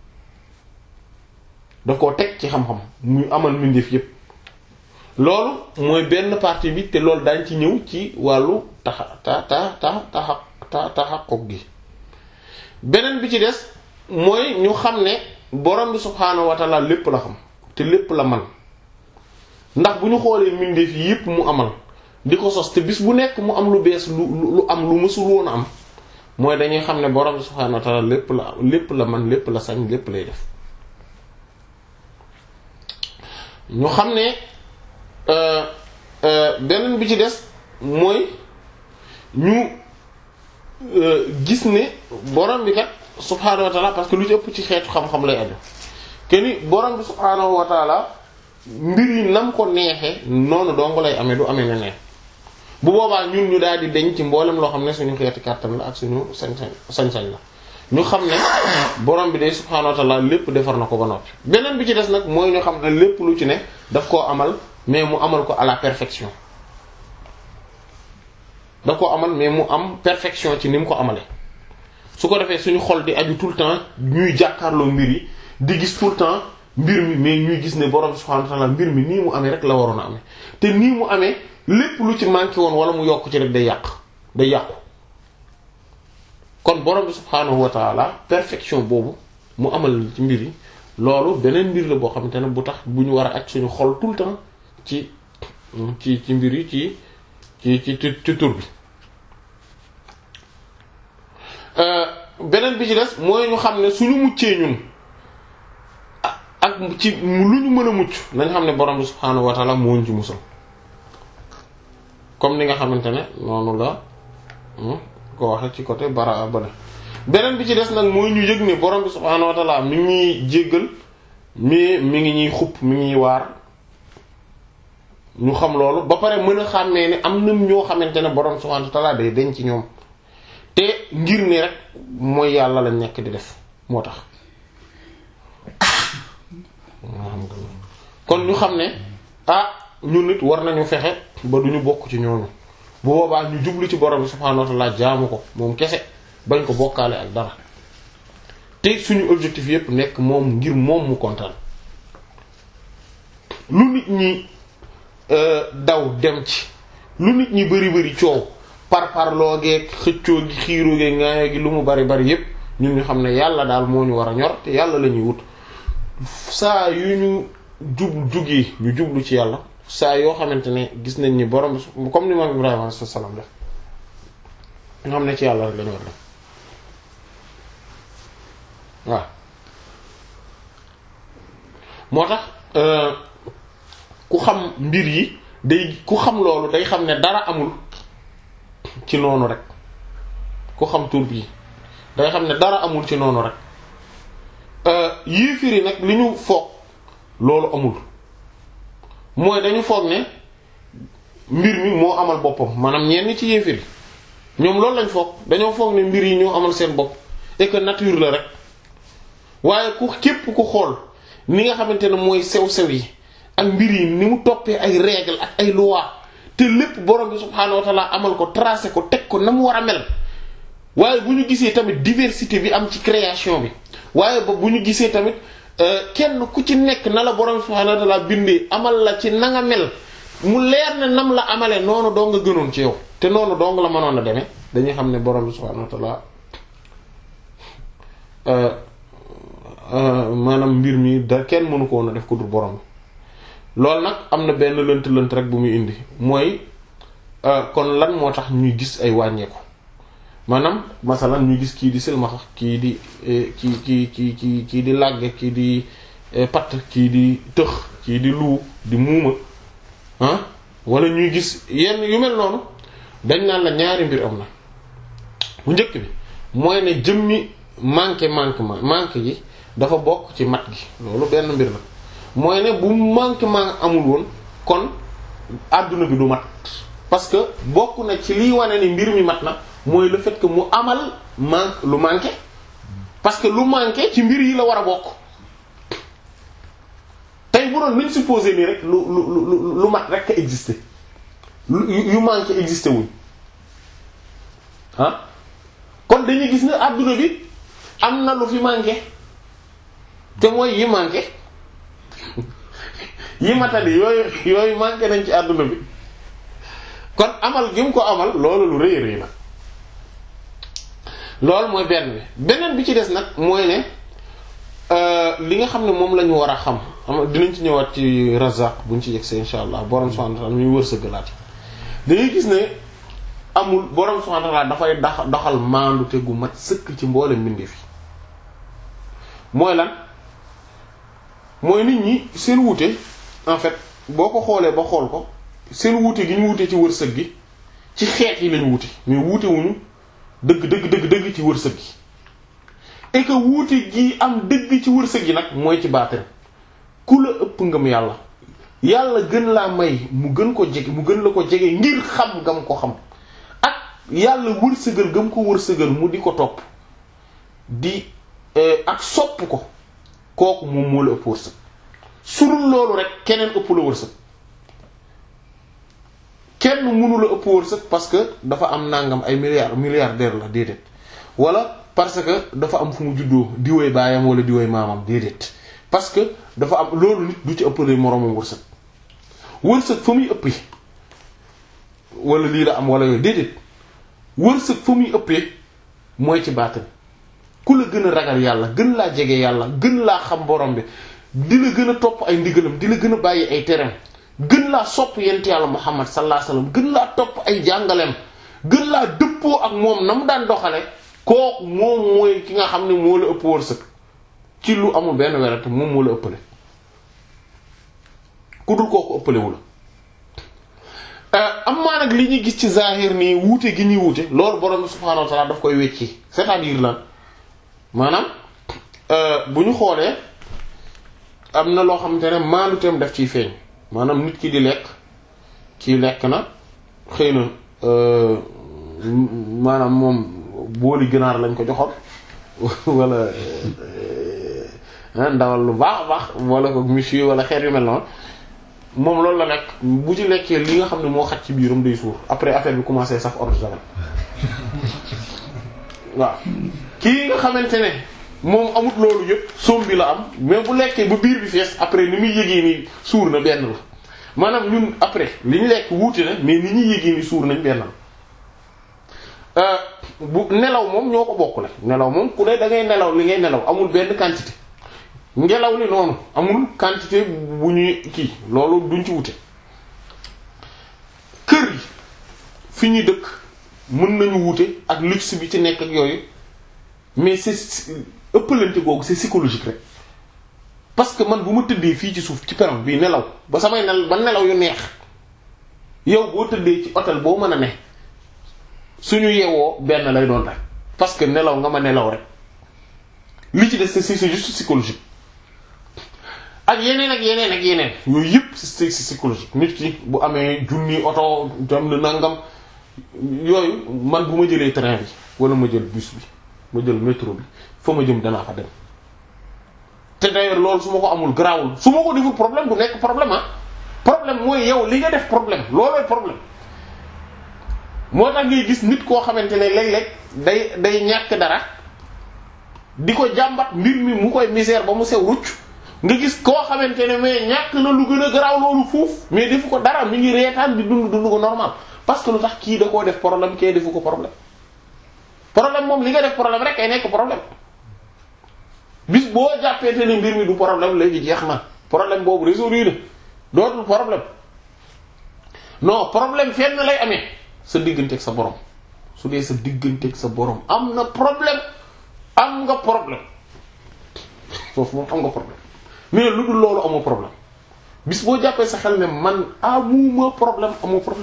Speaker 1: daf koo teg ci xam-xam muy amal mbindeef yépp loolu mooy benn partie bi te loolu daañ ci ñëw ci wàllu taxa ta ta ta taxa ta taxaqquq gi beneen bi ci des mooy ñu xam ne borom bi subhaanahu wa ta'ala lépp la xam te lépp la man ndax bu ñu xoolee mbindeef yi yépp mu amal di ko sos te bis bu nekk mu am lu bees lu lu am lu mësul woon a am mooy dañuy xam ne borom bi subhaanahu wa ta'ala lépp la lépp la man lépp la sañ lépp lay def ñu xam ne beneen bi ci des mooy ñu gis ne borom bi kat subhaanahu wa ta'ala parce que lu ci ëpp ci xeetu xam-xam lay aju keni borom bi subhaanahu wa ta'ala mbir yi nam ko neexee noonu dong lay amee du amee neneen bu boobaa ñun ñu daal di deñ ci mboolem loo xam ne suñu xeeti kàttan la ak suñu sañ-sañ sañ-sañ la ñu xam ne borom bi day subhaanahu wa ta'ala lépp defar na ko ba noppi beneen bi ci des nag mooy ñu xam ne lépp lu ci ne daf koo amal mais mu amal ko à la perfection daf koo amal mais mu am perfection ci ni mu ko amale su ko defee suñu xol di aju tout le temps ñuy jàkkaarloo mbir yi di gis tout le temps mbir mi mais ñuy gis ne borom subhanahu wa ta'ala mbir mi nii mu amee rek la waroon a amee te nii mu amee lépp lu ci manqué woon wala mu yokk ci rek day yàq day yàqu kon borom bi subhanahu wa ta'ala perfection boobu mu amal ci mbir yi loolu beneen mbir la boo xamante ne bu tax bu ñu war a aj suñu xol tout le temps ci ci ci mbir yi ci ci ci ci tur bi beneen bi ci des mooy ñu xam ne suñu muccee ñun ak ci lu ñu mën a mucc nañ xam ne borom bi subhaanahu wa ta'ala moo ñu ci musal comme ni nga xamante ne noonu la ko waxe ci côté bara ba ne beneen bi ci des nag mooy ñu yëg ne borom bi subhaanahu wa ta'ala mi ngi ñuy jéggal mais mi ngi ñuy xupp mi ngi ñuy waar ñu xam loolu ba pare mën a xàmmee ne am na ñoo xamante ne borom subhaanahu wa ta'ala day denc ci ñoom te ngir ni rek mooy yàlla lañ nekk di def moo tax kon ñu xam ne ah ñu nit war nañu fexe ba duñu bokk ci ñooñu bu boobaa ñu jublu ci borom subhaanahu wa ta'ala jaamu ko moom kese bañ ko bokkaale ak dara te suñu objectif yépp nekk moom ngir moom mu kontaan lu nit ñi daw dem ci lu nit ñi bari bari coow par par loogeeg xëccoo gi xiiroo gi ngaayoo gi lu mu bari bari yépp ñun ñu xam ne yàlla daal moo ñu war a ñor te yàlla la ñuy wut saa yu ñu jub jugee ñu jublu ci yàlla saa yoo xamante ne gis nañ ni borom comme ni moom Ibrahima alayhi salaam def nga xam ne ci yàlla rek lañu war a def waaw moo tax ku xam mbir yi day ku xam loolu day xam ne dara amul ci noonu rek ku xam tur bi day xam ne dara amul ci noonu rek yéefiri nag li ñu foog loolu amul mooy dañu foog ne mbir mi moo amal boppam maanaam ñenn ci yéefiri ñoom loolu lañ foog dañoo foog ne mbir yi ñoo amal seen bopp et que nature la rek waaye ku képp ku xool ni nga xamante ne mooy sew-sew yi ak mbir yi ni mu toppee ay règles ak ay lois te lépp borom bi subhaanahu wa ta'ala amal ko tracé ko teg ko na mu war a mel waaye bu ñu gisee tamit diversité bi am ci création bi waaye ba bu ñu gisee tamit kenn ku ci nekk na la borom bi subhaanahu wa ta'ala bindee amal la ci na nga mel mu leer ne nam la amalee noonu doo nga gënoon ci yow te noonu doo nga la mënoon a demee dañuy xam ne borom bi subhaanahu wa ta'ala maanaam mbir mi da kenn mënu ko woon a def ko dul borom bi loolu nag am na benn lënt lënt rek bu muy indi mooy kon lan moo tax ñuy gis ay wàññeeku maanaam masalan ñuy gis kii di silmaxa kii di kii kii kii kii kii di làgge kii di patt kii di tëx kii di luu di muuma ah wala ñuy gis yenn yu mel noonu dañ naan la ñaari mbir am na bu njëkk bi mooy ne jëmmi manqué manquement manqué gi dafa bokk ci mat gi loolu benn mbir la mooy ne bu manquement amul woon kon adduna bi du mat parce que bokk na ci liy wane ni mbir mi mat na mooy le fait que mu amal manque lu manqué parce que lu manqué ci mbir yi la war a bokk tey bu doon nañ supposé nii rek lu lu lu lu mat rek a existé yu manqué existé wuñ ah kon dañuy gis ne adduna bi am na lu fi manqué te mooy yi manqué yi matali yooyu yooyu manqué nañ ci adduna bi kon amal gi mu ko amal loolu lu rëy rëy la loolu mooy benn bi beneen bi ci des nag mooy ne li nga xam ne moom la ñu war a xam am dinañ ci ñëwaat ci Razaq buñ ci yegsee insha allah borom subhanahu wa ta'ala muy wërsëgalaat dañuy gis ne amul borom subhanahu wa ta'ala dafay dax doxal maandu te gu mat sëkk ci mboole mbindeef yi mooy lan mooy nit ñi seen wuute en fait boo ko xoolee ba xool ko seen wuute gi ñu wuute ci wërsëg gi ci xeet yi lañu wuute mais wuute wuñu dëgg dëgg dëgg dëgg ci wërsëg gi et que wuute gi am dëgg ci wërsëg gi nag mooy ci baatin ku la ëpp ngëm yàlla yàlla gën laa may mu gën ko jege mu gën la ko jege ngir xam gam ko xam ak yàlla wërsëgal gam ko wërsëgal mu di ko topp di ak sopp ko kooku moom moo la ëpp wërsëg surul loolu rek keneen ëpp la wërsëg kenn mënu la ëpp wërsëg parce que dafa am nangam ay milliards milliardaire la déedéet wala parce que dafa am fu mu juddoo diwoy baayam wala diwoy maamam déedéet parce que dafa am loolu nit du ci ëppale moroomam wërsëg wërsëg fa muy ëppee wala lii la am wala yooyu déedéet wërsëg fa muy ëppee mooy ci baatin ku la gën a ragal yàlla gën laa jege yàlla gën laa xam borom bi di la gën a topp ay ndigalam di la gën a bàyyi ay tereem gën laa sopp yent yàlla Muhammad sallallahu alayhi wasallam gën laa topp ay jàngaleem gën laa dëppoo ak moom na mu daan doxale kooku moom mooy ki nga xam ne moo la ëpp wërsëg ci lu amul benn werante moom moo la ëppale ku dul kooku ëppalewu la am maa nag li ñuy gis ci zahir nii wuute gi ñuy wuute loolu borom subhaanahu wa ta'ala daf koy wecci c'est-à-dire lan maanaam bu ñu xoolee am na loo xamante ne maanuteem daf ciy feeñ maanaam nit ki di lekk kii lekk na xëy na maanaam moom booli ginaar lañ ko joxoon wala ndawal lu baax a baax wala ko monsieur wala xeet yu mel noonu moom loolu la nekk bu ci lekkee li nga xam ne moo xaj ci biiram day suur après affaire bi commencé saf ordre javel waaw kii nga xamante ne moom amut loolu yëpp soom bi la am mais bu lekkee ba biir bi fees après ni muy yëgee ni suur na benn la maanaam ñun après li ñu lekk wuute na mais ni ñuy yëgee ni suur nañ benn la bu nelaw moom ñoo ko bokk la nelaw moom ku ne da ngay nelaw li ngay nelaw amul benn quantité ngelaw li noonu amul quantité bu ñuy kii loolu duñ ci wute kër yi fi ñuy dëkk mën nañu wute ak luxe bi ci nekk ak yooyu mais c'est ëppalante googu c'est psychologique rek parce que man bu ma tëddee fii ci suuf ci perron bii nelaw ba samay nel ba nelaw yu neex yow boo tëddee ci hôtel boo mën a ne suñu yeewoo benn lay doon rek parce que nelaw nga ma nelaw rek li ci des c'est c'est juste psychologique ak yeneen ak yeneen ak yeneen yooyu yëpp c'est psychologique nit ki bu amee junni oto dem na nangam yooyu man bu ma jëlee train bi wala ma jël bus bi ma jël métro bi fa ma jëm danaa fa dem te d'ailleurs loolu su ma ko amul garaawul su ma ko deful problème du nekk problème ah problème mooy yow li nga def problème loolooy problème moo tax ngay gis nit koo xamante ne léeg-léeg day day ñàkk dara di ko jàmbat mbir mi mu koy misère ba mu sew rucc nga gis koo xamante ne mais ñàkk na lu gën a garaaw loolu fuuf mais defu ko dara mi ngi reetaan di dund dund ko normal parce que lu tax kii da koo def problème kee defu ko problème problème moom li nga def problème rek ay nekk problème bis boo jàppee te ne mbir mi du problème léegi jeex na problème boobu résolu na dootul problème non problème fenn lay amee sa digganteeg sa borom su dee sa digganteeg sa borom am na problème am nga problème foofu moom am nga problème mais lu dul loolu amoo problème bis boo jàppee sa xel ne man amuma problème amoo problème.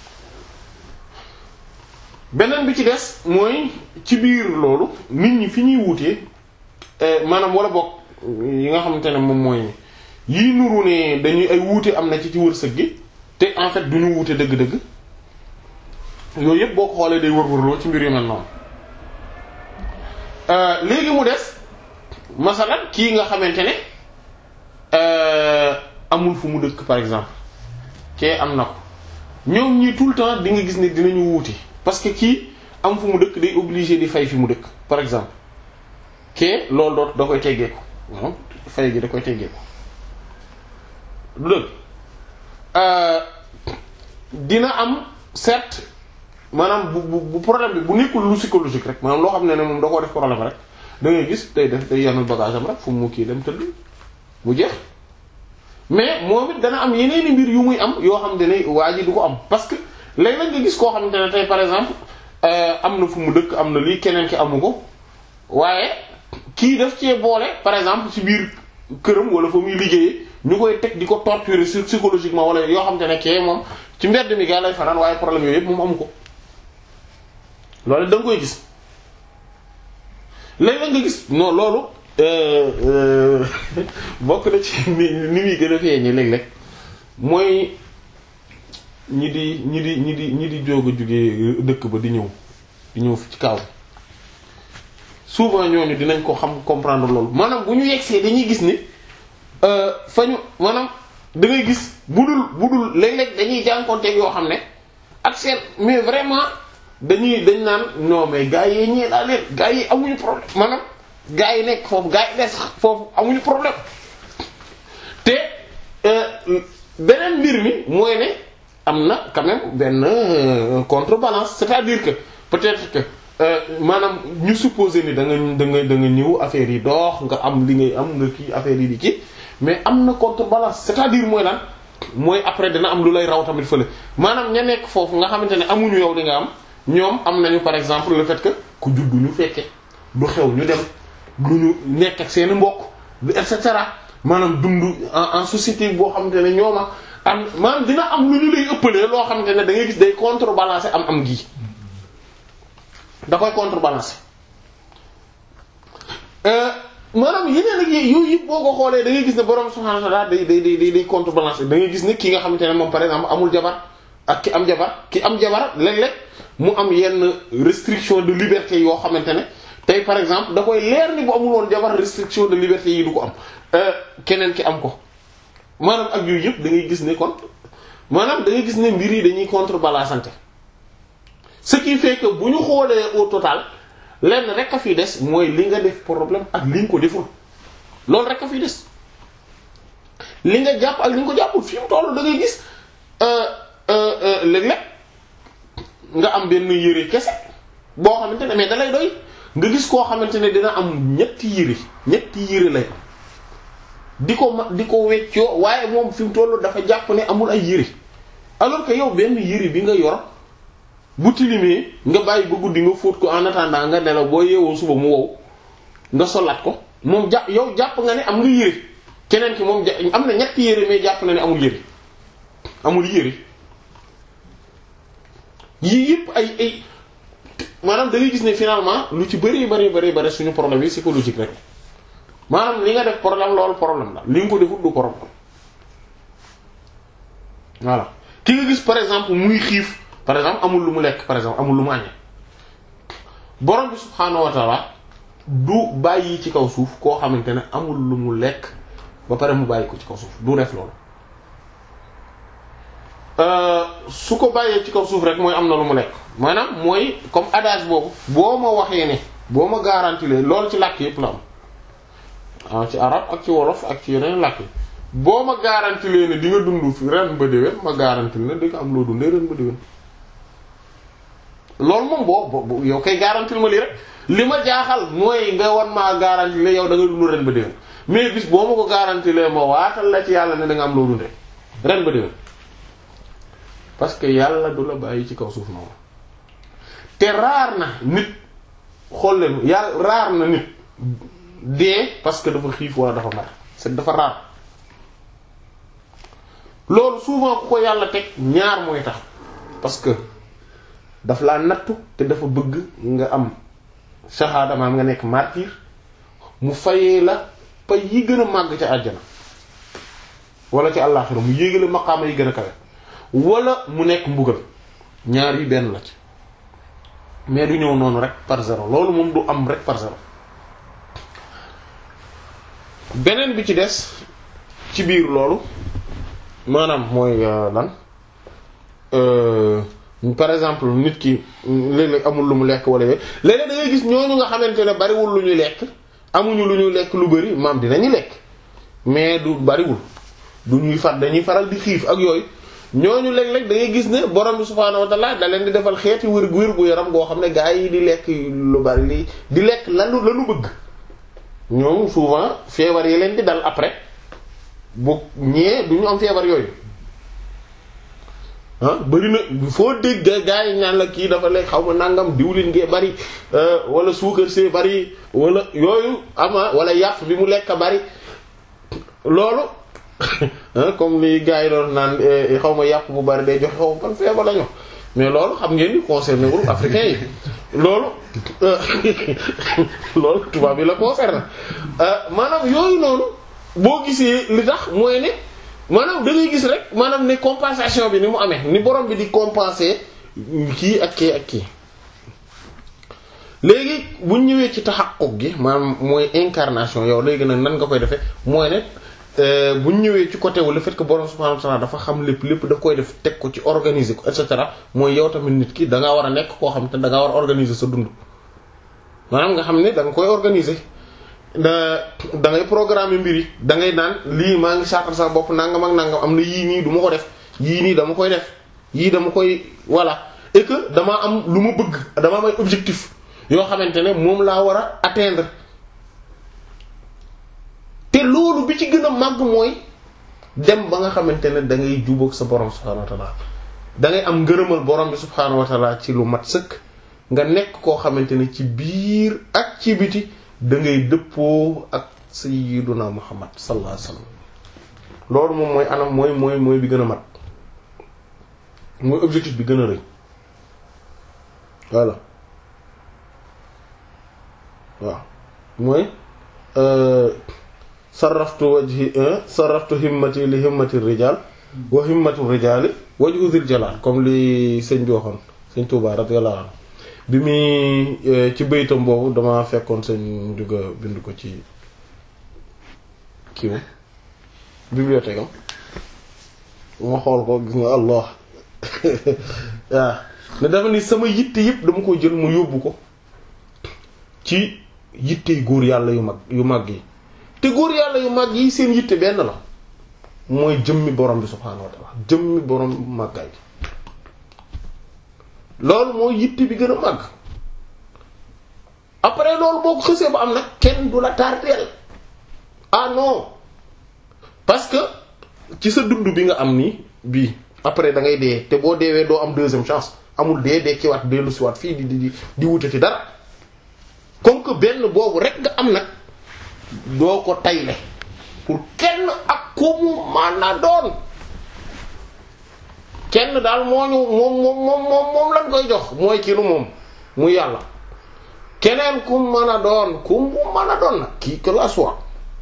Speaker 1: beneen bi ci des mooy ci biir loolu nit ñi fi ñuy wuutee maanaam wala bokk yi nga xamante ne moom mooy yii nuru ne dañuy ay wuute am na ci ci wërsëg gi te en fait du ñu wuute dëgg-dëgg yooyu yëpp boo ko xoolee day wër-wërloo ci mbir yu mel noonu. léegi mu des masalan kii nga xamante ne amul fu mu dëkk par exemple kee am na ko ñoom ñii tout le temps di nga gis ne dinañu wuute parce que kii am fu mu dëkk day obligé di fay fi mu dëkk par exemple kee loolu doot da koy teggeeku moom fay gi da koy teggeeku du dëgg dina am certes maanaam bu bu bu problème bi bu nekkul lu psychologique rek maanaam loo xam ne ne moom da koo def problème rek da ngay gis day def day yanul bagage am rek fu mu kii dem tëdd mu jeex mais moom it dana am yeneeni mbir yu muy am yoo xam ne waa ji du ko am parce que léeg-léeg nga gis koo xamante ne tey par exemple am na fu mu dëkk am na lii keneen ki amu ko waaye kii daf cee boole par exemple ci biir këram wala fa muy liggéeyee ñu koy teg di ko torturer psychologiquement wala yoo xamante ne kee moom ci mbedd mi gaa lay fanaan waaye problème yooyu yëpp moom amu ko loolu da nga koy gis léeg-léeg nga gis non loolu bokk na ci ni ni muy gën a feeñee léeg-léeg mooy ñi di ñi di ñi di ñi di jóg a jógee dëkk ba di ñëw di ñëw ci kaw souvent ñooñu dinañ ko xam comprendre loolu maanaam bu ñu yegsee dañuy gis ni fa ñu maanaam da ngay gis bu dul bu dul léeg-léeg dañuy jànkonteeg yoo xam ne ak seen mais vraiment dañuy dañ naan non mais gars yi ñee daa leen gars yi amuñu problème maanaam gars yi nekk foofu gars yi des foofu amuñu problème te beneen mbir mi mooy ne am na quand même benn contrebalance c'est-à-dire que peut-être que maanaam ñu supposer ni da nga da nga da nga ñëw affaire yi dox nga am li ngay am nga kii affaire yi di kii mais am na contrebalance c'est-à-dire mooy lan mooy après dina am lu lay raw tamit fële maanaam ña nekk foofu nga xamante ne amuñu yow di nga am ñoom am nañu par exemple le fait que ku juddu ñu fekke du xew ñu dem du ñu nekk ak seeni mbokk et cetera maanaam dund en en société boo xamante ne ñooma am maanaam dina am lu ñu lay ëppalee loo xamante ne da ngay gis day contrebalancer am am gi da koy contrebalancer maanaam yeneen ak yooyu yëpp boo ko xoolee da ngay gis ne borom subhanahu wa ta'ala day day day day contrebalancer da ngay gis ne ki nga xamante ne moom par exemple amul jabar ak ki am jabar ki am jabar léeg-léeg mu am yenn restriction de liberté yoo xamante ne tey par exemple da koy leer ni bu amul woon jabar restriction de liberté yi du ko am keneen ki am ko maanaam ak yooyu yëpp da ngay gis ne kon maanaam da ngay gis ne mbir yi dañuy contrebalancer ce qui fait que bu ñu xoolee au total lenn rek a fi des mooy li nga def problème ak li nga ko deful loolu rek a fi des li nga jàpp ak li nga ko jàppul fi mu tollu da ngay gis léeg-léeg nga am benn yére kese boo xamante ne mais da lay doy nga gis koo xamante ne dina am ñetti yére ñetti yére lay di ko ma di ko weccoo waaye moom fi mu toll dafa jàpp ne amul ay yére alors que yow benn yére bi nga yor bu tilimee nga bàyyi ba guddi nga fóot ko en attendant nga nelaw boo yeewoo suba mu wow nga solaat ko moom jàpp yow jàpp nga ne am nga yére keneen ki moom am na ñetti yére mais jàpp na ne amul yére amul yére yii yëpp ay ay maanaam da ngay gis ne finalement lu ci bari bari bari bari suñu problème yi psychologique rek maanaam li nga def problème loolu problème la li nga ko defut du problème voilà ki nga gis par exemple muy xiif par exemple amul lu mu lekk par exemple amul lu mu añee borom bi subhaanahu wa ta'ala du bàyyi ci kaw suuf koo xamante ne amul lu mu lekk ba pare mu bàyyi ko ci kaw suuf du def loolu su ko bàyyee ci kaw suuf rek mooy am na lu mu lekk maanaam mooy comme adage boobu boo ma waxee ne boo ma garanti lee loolu ci làkk yépp la am ah ci arab ak ci wolof ak ci yeneen làkk yi boo ma garanti lee ne di nga dund fi ren ba déwén ma garanti ne di nga am loo dundee ren ba déwén loolu moom boo boo yow kay garanti ma lii rek li ma jaaxal mooy nga wan maa garanti lee yow da nga dund ren ba déwén mais bis boo ma ko garanti lee ma waatal la ci yàlla ne da nga am loo dundee ren ba déwén parce que yàlla du la bàyyi ci kaw suuf noonu te raar na nit xool leen yàlla raar na nit dee parce que dafa xiif wala dafa mar c'est dafa raar loolu souvent ku ko yàlla teg ñaar mooy tax parce que daf laa nattu te dafa bëgg nga am shahada maam nga nekk martyr mu fayee la pay yi gën a màgg ca àjjana wala ci àllaaxira mu yéegale maqaama yi gën a kawe wala mu nekk mbugal ñaar yi benn la ci mais du ñëw noonu rek par zéro loolu moom du am rek par zéro. beneen bi ci des ci biir loolu maanaam mooy lan par exemple nit ki léeg-léeg amul lu mu lekk wala yooyu léeg-léeg da ngay gis ñooñu nga xamante ne bariwul lu ñuy lekk amuñu lu ñuy lekk lu bari maam dinañu lekk mais du bariwul du ñuy far dañuy faral di xiif ak yooyu ñooñu léeg-léeg da ngay gis ne borom bi subhaanahu wa ta'ala da leen di defal xeeti wér gu wér gu yaram goo xam ne gaa yi di lekk lu bari li di lekk lanu lanu bëgg ñoom souvent feebar yi leen di dal après bu ñee du ñu am feebar yooyu ah bari na foo dégg gaa yi ñaan la kii dafa lekk xaw ma nangam diwlin ngee bari wala suukar see bari wala yooyu ama wala yàpp bi mu lekk bari loolu comme li gaa yi doon naan xaw ma yàpp bu bari day joxe xaw ma ban feebar lañu mais loolu xam ngeen ni concerné wul africain yi loolu loolu tubaab bi la concerné maanaam yooyu noonu boo gisee li tax mooy ne maanaam da ngay gis rek maanaam ne compensation bi ni mu amee ni borom bi di compenser kii ak kii ak kii léegi bu ñëwee ci taxaqquq gi maanaam mooy incarnation yow léegi nag nan nga koy defee mooy ne bu ñëwee ci côté wu le fait que borom subhanahu wa ta'ala dafa xam lépp lépp da koy def teg ko ci organiser ko et cetera mooy yow tamit nit ki da ngaa war a nekk koo xam te da ngaa war a organiser sa dund maanaam nga xam ne da nga koy organiser da da ngay programmer mbir yi da ngay naan lii maa ngi saatal sa bopp nangam ak nangam am na yii nii du ma ko def yii nii dama koy def yii dama koy voilà et que dama am lu ma bëgg dama am ay objectif yoo xamante ne moom laa war a atteindre. te loolu bi ci gën a màgg mooy dem ba nga xamante ne da ngay jubóog sa borom subhaanahu wa ta'ala da ngay am ngërëmal borom bi subhaanahu wa ta'ala ci lu mat sëkk nga nekk koo xamante ne ci biir ak ci biti da ngay dëppoo ak sayyiduna Muhammad sallallahu alayhi wasallam loolu moom mooy anam mooy mooy mooy bi gën a mat mooy objectif bi gën a rëy voilà waaw mooy sarraftu wajhi sarraftu himmati li himmati rijal wa himmatu rijali wajhu zil jalal comme li sëñ bi waxoon sëñ Touba radiyallahu anhu bi muy ci baytam boobu dama fekkoon sëñ juga bind ko ci kiiwam bibliothèque am ma xool ko gis nga allah waaw ne dafa ni sama yitte yëpp dama ko jël mu yóbbu ko ci yittey góor yàlla yu mag yu mag yi te góor yàlla yu mag yi seen yitte benn la mooy jëmmi borom bi subhaanahu wa ta'ala jëmmi borom màggaay bi loolu mooy yitte bi gën a màgg après loolu boo ko xësee ba am nag kenn du la tardeel ah non parce que ci sa dund bi nga am nii bii après da ngay dee te boo deewee doo am deuxième chance amul dee dee ci waat dellu si waat fii di di di wute ci dara comme que benn boobu rek nga am nag doo ko tayle pour kenn ak ku mu mën a doon kenn daal moo ñu moom moom moom moom moom lañ koy jox mooy ki nu moom mu yàlla keneen ku mu mën a doon ku mu mën a doon nag kii que la soit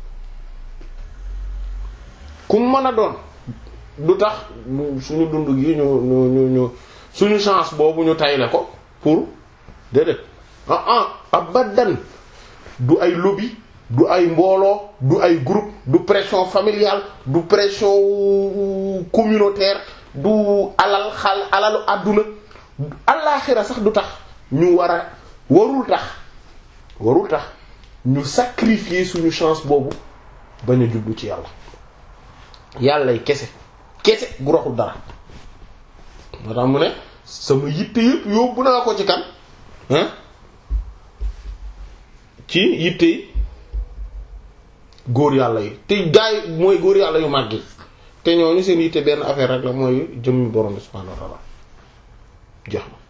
Speaker 1: ku mu mën a doon du tax suñu dund gi ñu ñu ñu ñu suñu chance boobu ñu tayle ko pour déedéet ah ah abadan du ay lobby du ay mbooloo du ay groupe du pression familiale du pression communautaire du alal xal alalu àdduna alaaxira sax du tax ñu war a warul tax warul tax ñu sacrifier suñu chance boobu bañ a jublu ci yàlla yàllay kese kese gu roxul dara moo tax mu ne sama yitte yëpp yóbbu naa ko ci kan hein ci yitte yi góor yàlla yi te gaay mooy góor yàlla yu màgg yi te ñooñu seen yitte benn affaire rek la mooy jëmmi borom bi subhaanahu wa ta'ala jeex na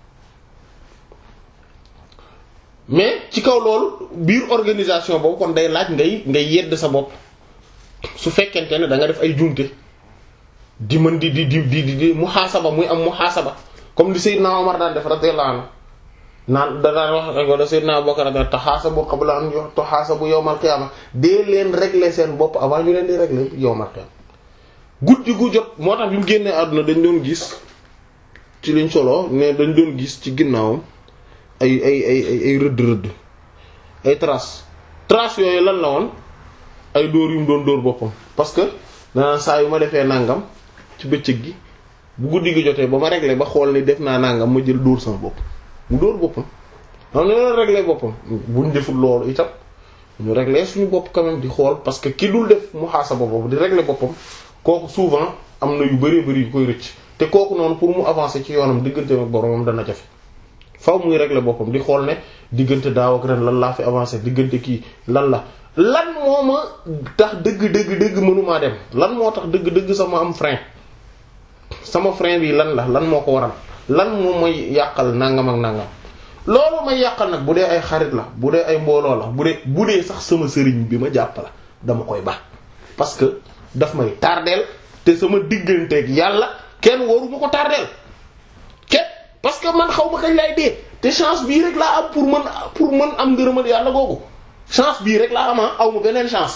Speaker 1: mais ci kaw loolu biir organisation boobu kon day laaj ngay ngay yedd sa bopp su fekkente ne da nga def ay jumte di mën di di di di di muhaasaba muy am muhaasaba comme li Seydina Omar daan def radiyallahu anhu naan da daan wax wala Seydina Abubakar daan tahaasabu qabla an tuhaasabu yawmal qiyaama dee leen régler seen bopp avant ñu leen di régler yawmal qiyaama. guddi gu jot moo tax bi mu génnee àdduna dañ doon gis ci liñ solo ne dañ doon gis ci ginnaawam ay ay ay ay ay rëdd rëdd ay traces traces yooyu lan la woon ay dóor yu mu doon dóor boppam parce que danaan saa yu ma defee nangam ci bëccëg gi bu guddi gi jotee ba ma régler ba xool ni def naa nangam ma jël dóor sama bopp mu dóor boppam xam ne la régler boppam buñ deful loolu itam ñu régler suñu bopp quand même di xool parce que ki dul def muhaasaba boobu di régler boppam kooku souvent am na yu bari bari yu koy rëcc te kooku noonu pour mu avancer ci yoonam diggante ak boromam dana jafe faw muy régler boppam di xool ne diggante daaw ak ren lan laa fi avancer diggante kii lan la lan moo ma tax dëgg dëgg dëgg mënumaa dem lan moo tax dëgg dëgg sama am frein sama frein bi lan la lan moo ko waral lan moo may yàqal nangam ak nangam loolu may yàqal nag bu dee ay xarit la bu dee ay mbooloo la bu dee bu dee sax sama sëriñ bi ma jàpp la dama koy baax parce que daf may tardeel te sama digganteeg yàlla kenn waruma ko tardeel kenn parce que man xaw ma kañ lay dee te chance bii rek laa am pour mën pour mën am ngërëmal yàlla googu chance bii rek laa am aw ma beneen chance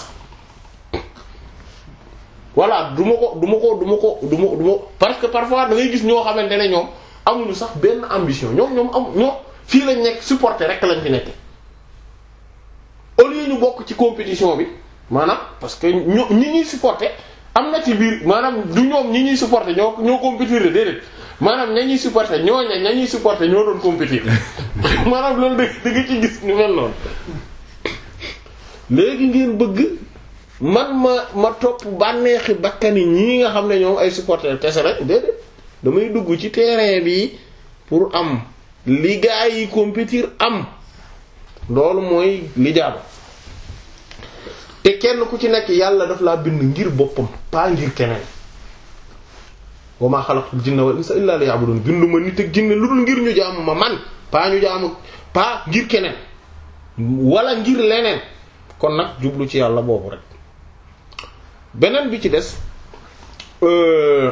Speaker 1: voilà du ma ko du ma ko du ma ko du ma du ma parce que parfois da ngay gis ñoo xamante ne ñoom amuñu sax benn ambition ñoom ñoom am ñoom fii lañ nekk supporter rek lañ fi nekk au lieu ñu bokk ci compétition bi maanaam parce que ño ñi ñuy supporter am na ci biir maanaam du ñoom ñi ñuy supporter ñoo ñoo compétir déedéet maanaam ña ñuy supporter ñoo ña ña ñuy supporter ñoo doon compétir maanaam loolu dëgg dëgg ci gis ñu mel noonu léegi ngeen bëgg man ma ma topp bànneexi bakkani ñii nga xam ne ñoom ay supporter kese rek déedéet damay dugg ci terrain bi pour am li gaa yi compétir am loolu mooy li jaadu te kenn ku ci nekk yàlla daf laa bind ngir boppam pas ngir keneen wa maa xalaqtul jinna wal insa illa liya'budun binduma nit ak jinne lu dul ngir ñu jaamu ma man pas ñu jaamu pas ngir keneen wala ngir leneen kon nag jublu ci yàlla boobu rek beneen bi ci des euh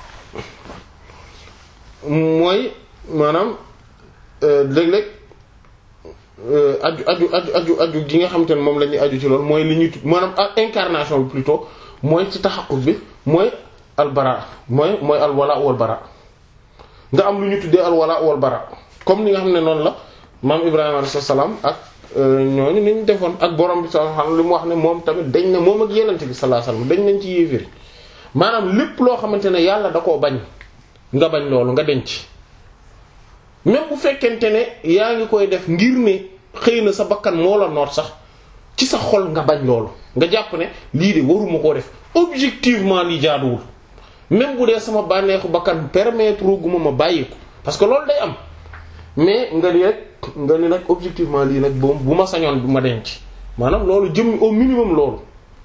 Speaker 1: mooy maanaam léeg-léeg aju aju aju aju aju gi nga xamante ne moom la ñuy aju ci loolu mooy li ñuy maanaam incarnation bi plutôt mooy ci taxaqquq bi mooy albara mooy mooy alwala wal bara nga am lu ñu tuddee alwala wal bara comme ni nga xam ne noonu la maam Ibrahima alayhi salaam ak ñooñu ni ñu defoon ak borom bi sallallahu alayhi wasallam li mu wax ne moom tamit dañ ne moom ak yenente bi sallallahu alayhi wasallam dañ nañ ci yéeféri maanaam lépp loo xamante ne yàlla da koo bañ nga bañ loolu nga denc même bu fekkente ne yaa ngi koy def ngir ne xëy na sa bakkan moo la noot sax ci sa xol nga bañ loolu nga jàpp ne lii de waruma koo def objectivement li jaaduwul même bu dee sama bànneexu bakkan permettre guma ma bàyyi ko parce que loolu day am mais nga ni rek nga ni nag objectivement lii nag boobu bu ma sañoon du ma denc maanaam loolu jëm au minimum loolu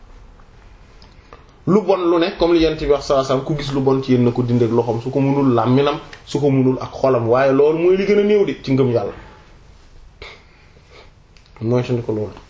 Speaker 1: lu bon lu ne comme li yent bi wax sallallahu alayhi wasallam ku gis lu bon ci yéen na ko dindeek loxoom su ko mënul làmminam su ko mënul ak xolam waaye loolu mooy li gën a néew de ci ngëm yàlla mooy tandi ko loolu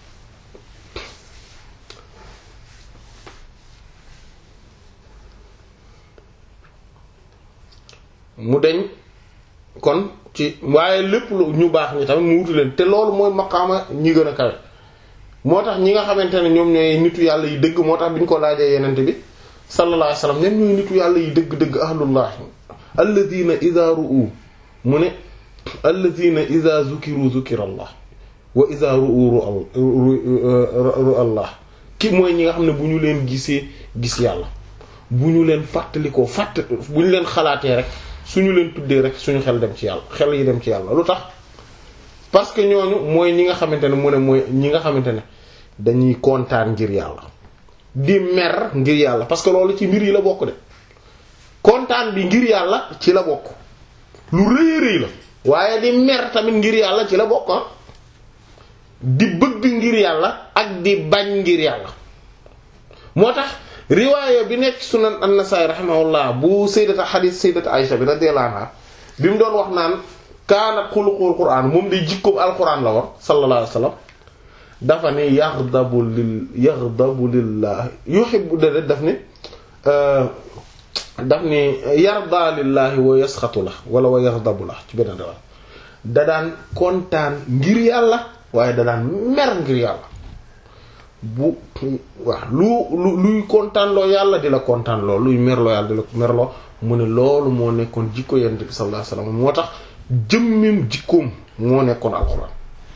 Speaker 1: mu deñ kon ci waaye lépp lu ñu baax ñi tamit mu wutu leen te loolu mooy maqaama ñi gën a kawe moo tax ñi nga xamante ne ñoom ñooy nitu yàlla yi dëgg moo tax bi ñu ko laajee yenente bi sallallahu alayhi wasallam ñoom ñooy nitu yàlla yi dëgg-dëgg ahlullah alladhina idha ru'u mu ne alladhina idha zukiru zukira allah wa idha ru'u ru'u allah ki mooy ñi nga xam ne bu ñu leen gisee gis yàlla bu ñu leen fàttalikoo fàtt bu ñu leen xalaatee rek suñu leen tuddee rek suñu xel dem ci yàlla xel yi dem ci yàlla lu tax parce que ñooñu mooy ñi nga xamante ne mu ne mooy ñi nga xamante ne dañuy kontaan ngir yàlla di mer ngir yàlla parce que loolu ci mbir yi la bokk de kontaan bi ngir yàlla ci la bokk lu rëy rëy la waaye di mer tamit ngir yàlla ci la bokk ah di bëgg ngir yàlla ak di bañ ngir yàlla moo tax riwaaya bi nekk sunan an-Nasa'i rahimahullah bu sayyidata hadith sayyidata Aisha bi radiyallahu anha bi mu doon wax naan kaanat xuluqul qur'an moom day jikkoom alquran la war sallallahu alayhi wasallam dafa ne yaghdabu lil yaghdabu lillah yuhibbu da daf ne daf ni yarda lillahi wa yasxatu la wala wa yaxdabu la ci beneen riwaaya da daan kontaan ngir yàlla waaye da daan mer ngir yàlla bu waaw lu lu luy kontaan loo yàlla di la kontaan loo luy merloo yàlla di la merloo mu ne loolu moo nekkoon jikko yonent bi sallallahu alayhi wasallam moo tax jëmmim jikkoom moo nekkoon alxuraan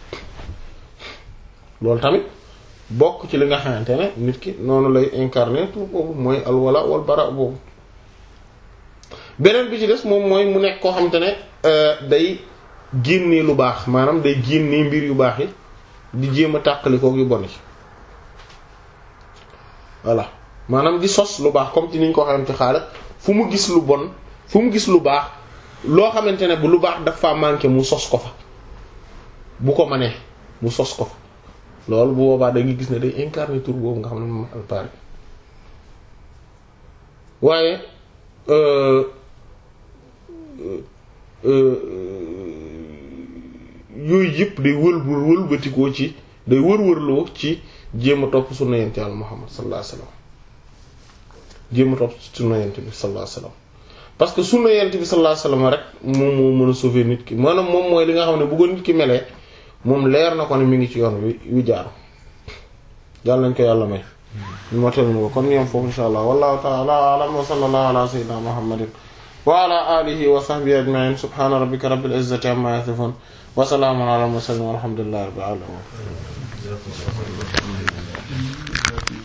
Speaker 1: loolu tamit bokk ci li nga xamante ne nit ki noonu lay incarner tout boobu mooy alwala wal bara boobu beneen bi ci des moom mooy mu nekk koo xamante ne day génnee lu baax maanaam day génnee mbir yu baax yi di jéem a tàqalikook yu bon yi voilà maanaam di sos lu baax comme ci niñ ko xam ci xaaral fu mu gis lu bon fu mu gis lu baax loo xamante ne bu lu baax dafa manqué mu sos ko fa bu ko mënee mu sos ko fa loolu bu boobaa da ngay gis ne day incarner tur boobu nga xam ne moom alpari waaye yooyu yëpp day wël-wër wëlbatikoo ci day wër-wërloo ci jéem a topp sunna yent yàlla Muhammad sallallahu alayhi wasallam jéem a topp sunna yent bi sallallahu alayhi wasallam parce que sunna yent bi sallallahu alayhi wasallam rek moom moo mën a sauver nit ki maanaam moom mooy li nga xam ne bu ko nit ki melee moom leer na ko ne mi ngi ci yoon wi wi jaar yàlla nañ ko yàlla may ñu matal ñu ko kon ñoom foofu insha allah wallahu ta'ala a'lam wa sallallahu ala sayyidina muhammadin wa ala alihi wa sahbihi ajma'in subhana rabbika rabbil izzati amma yasifun wa salamun ala al mursalin walhamdulillahi rabbil alamin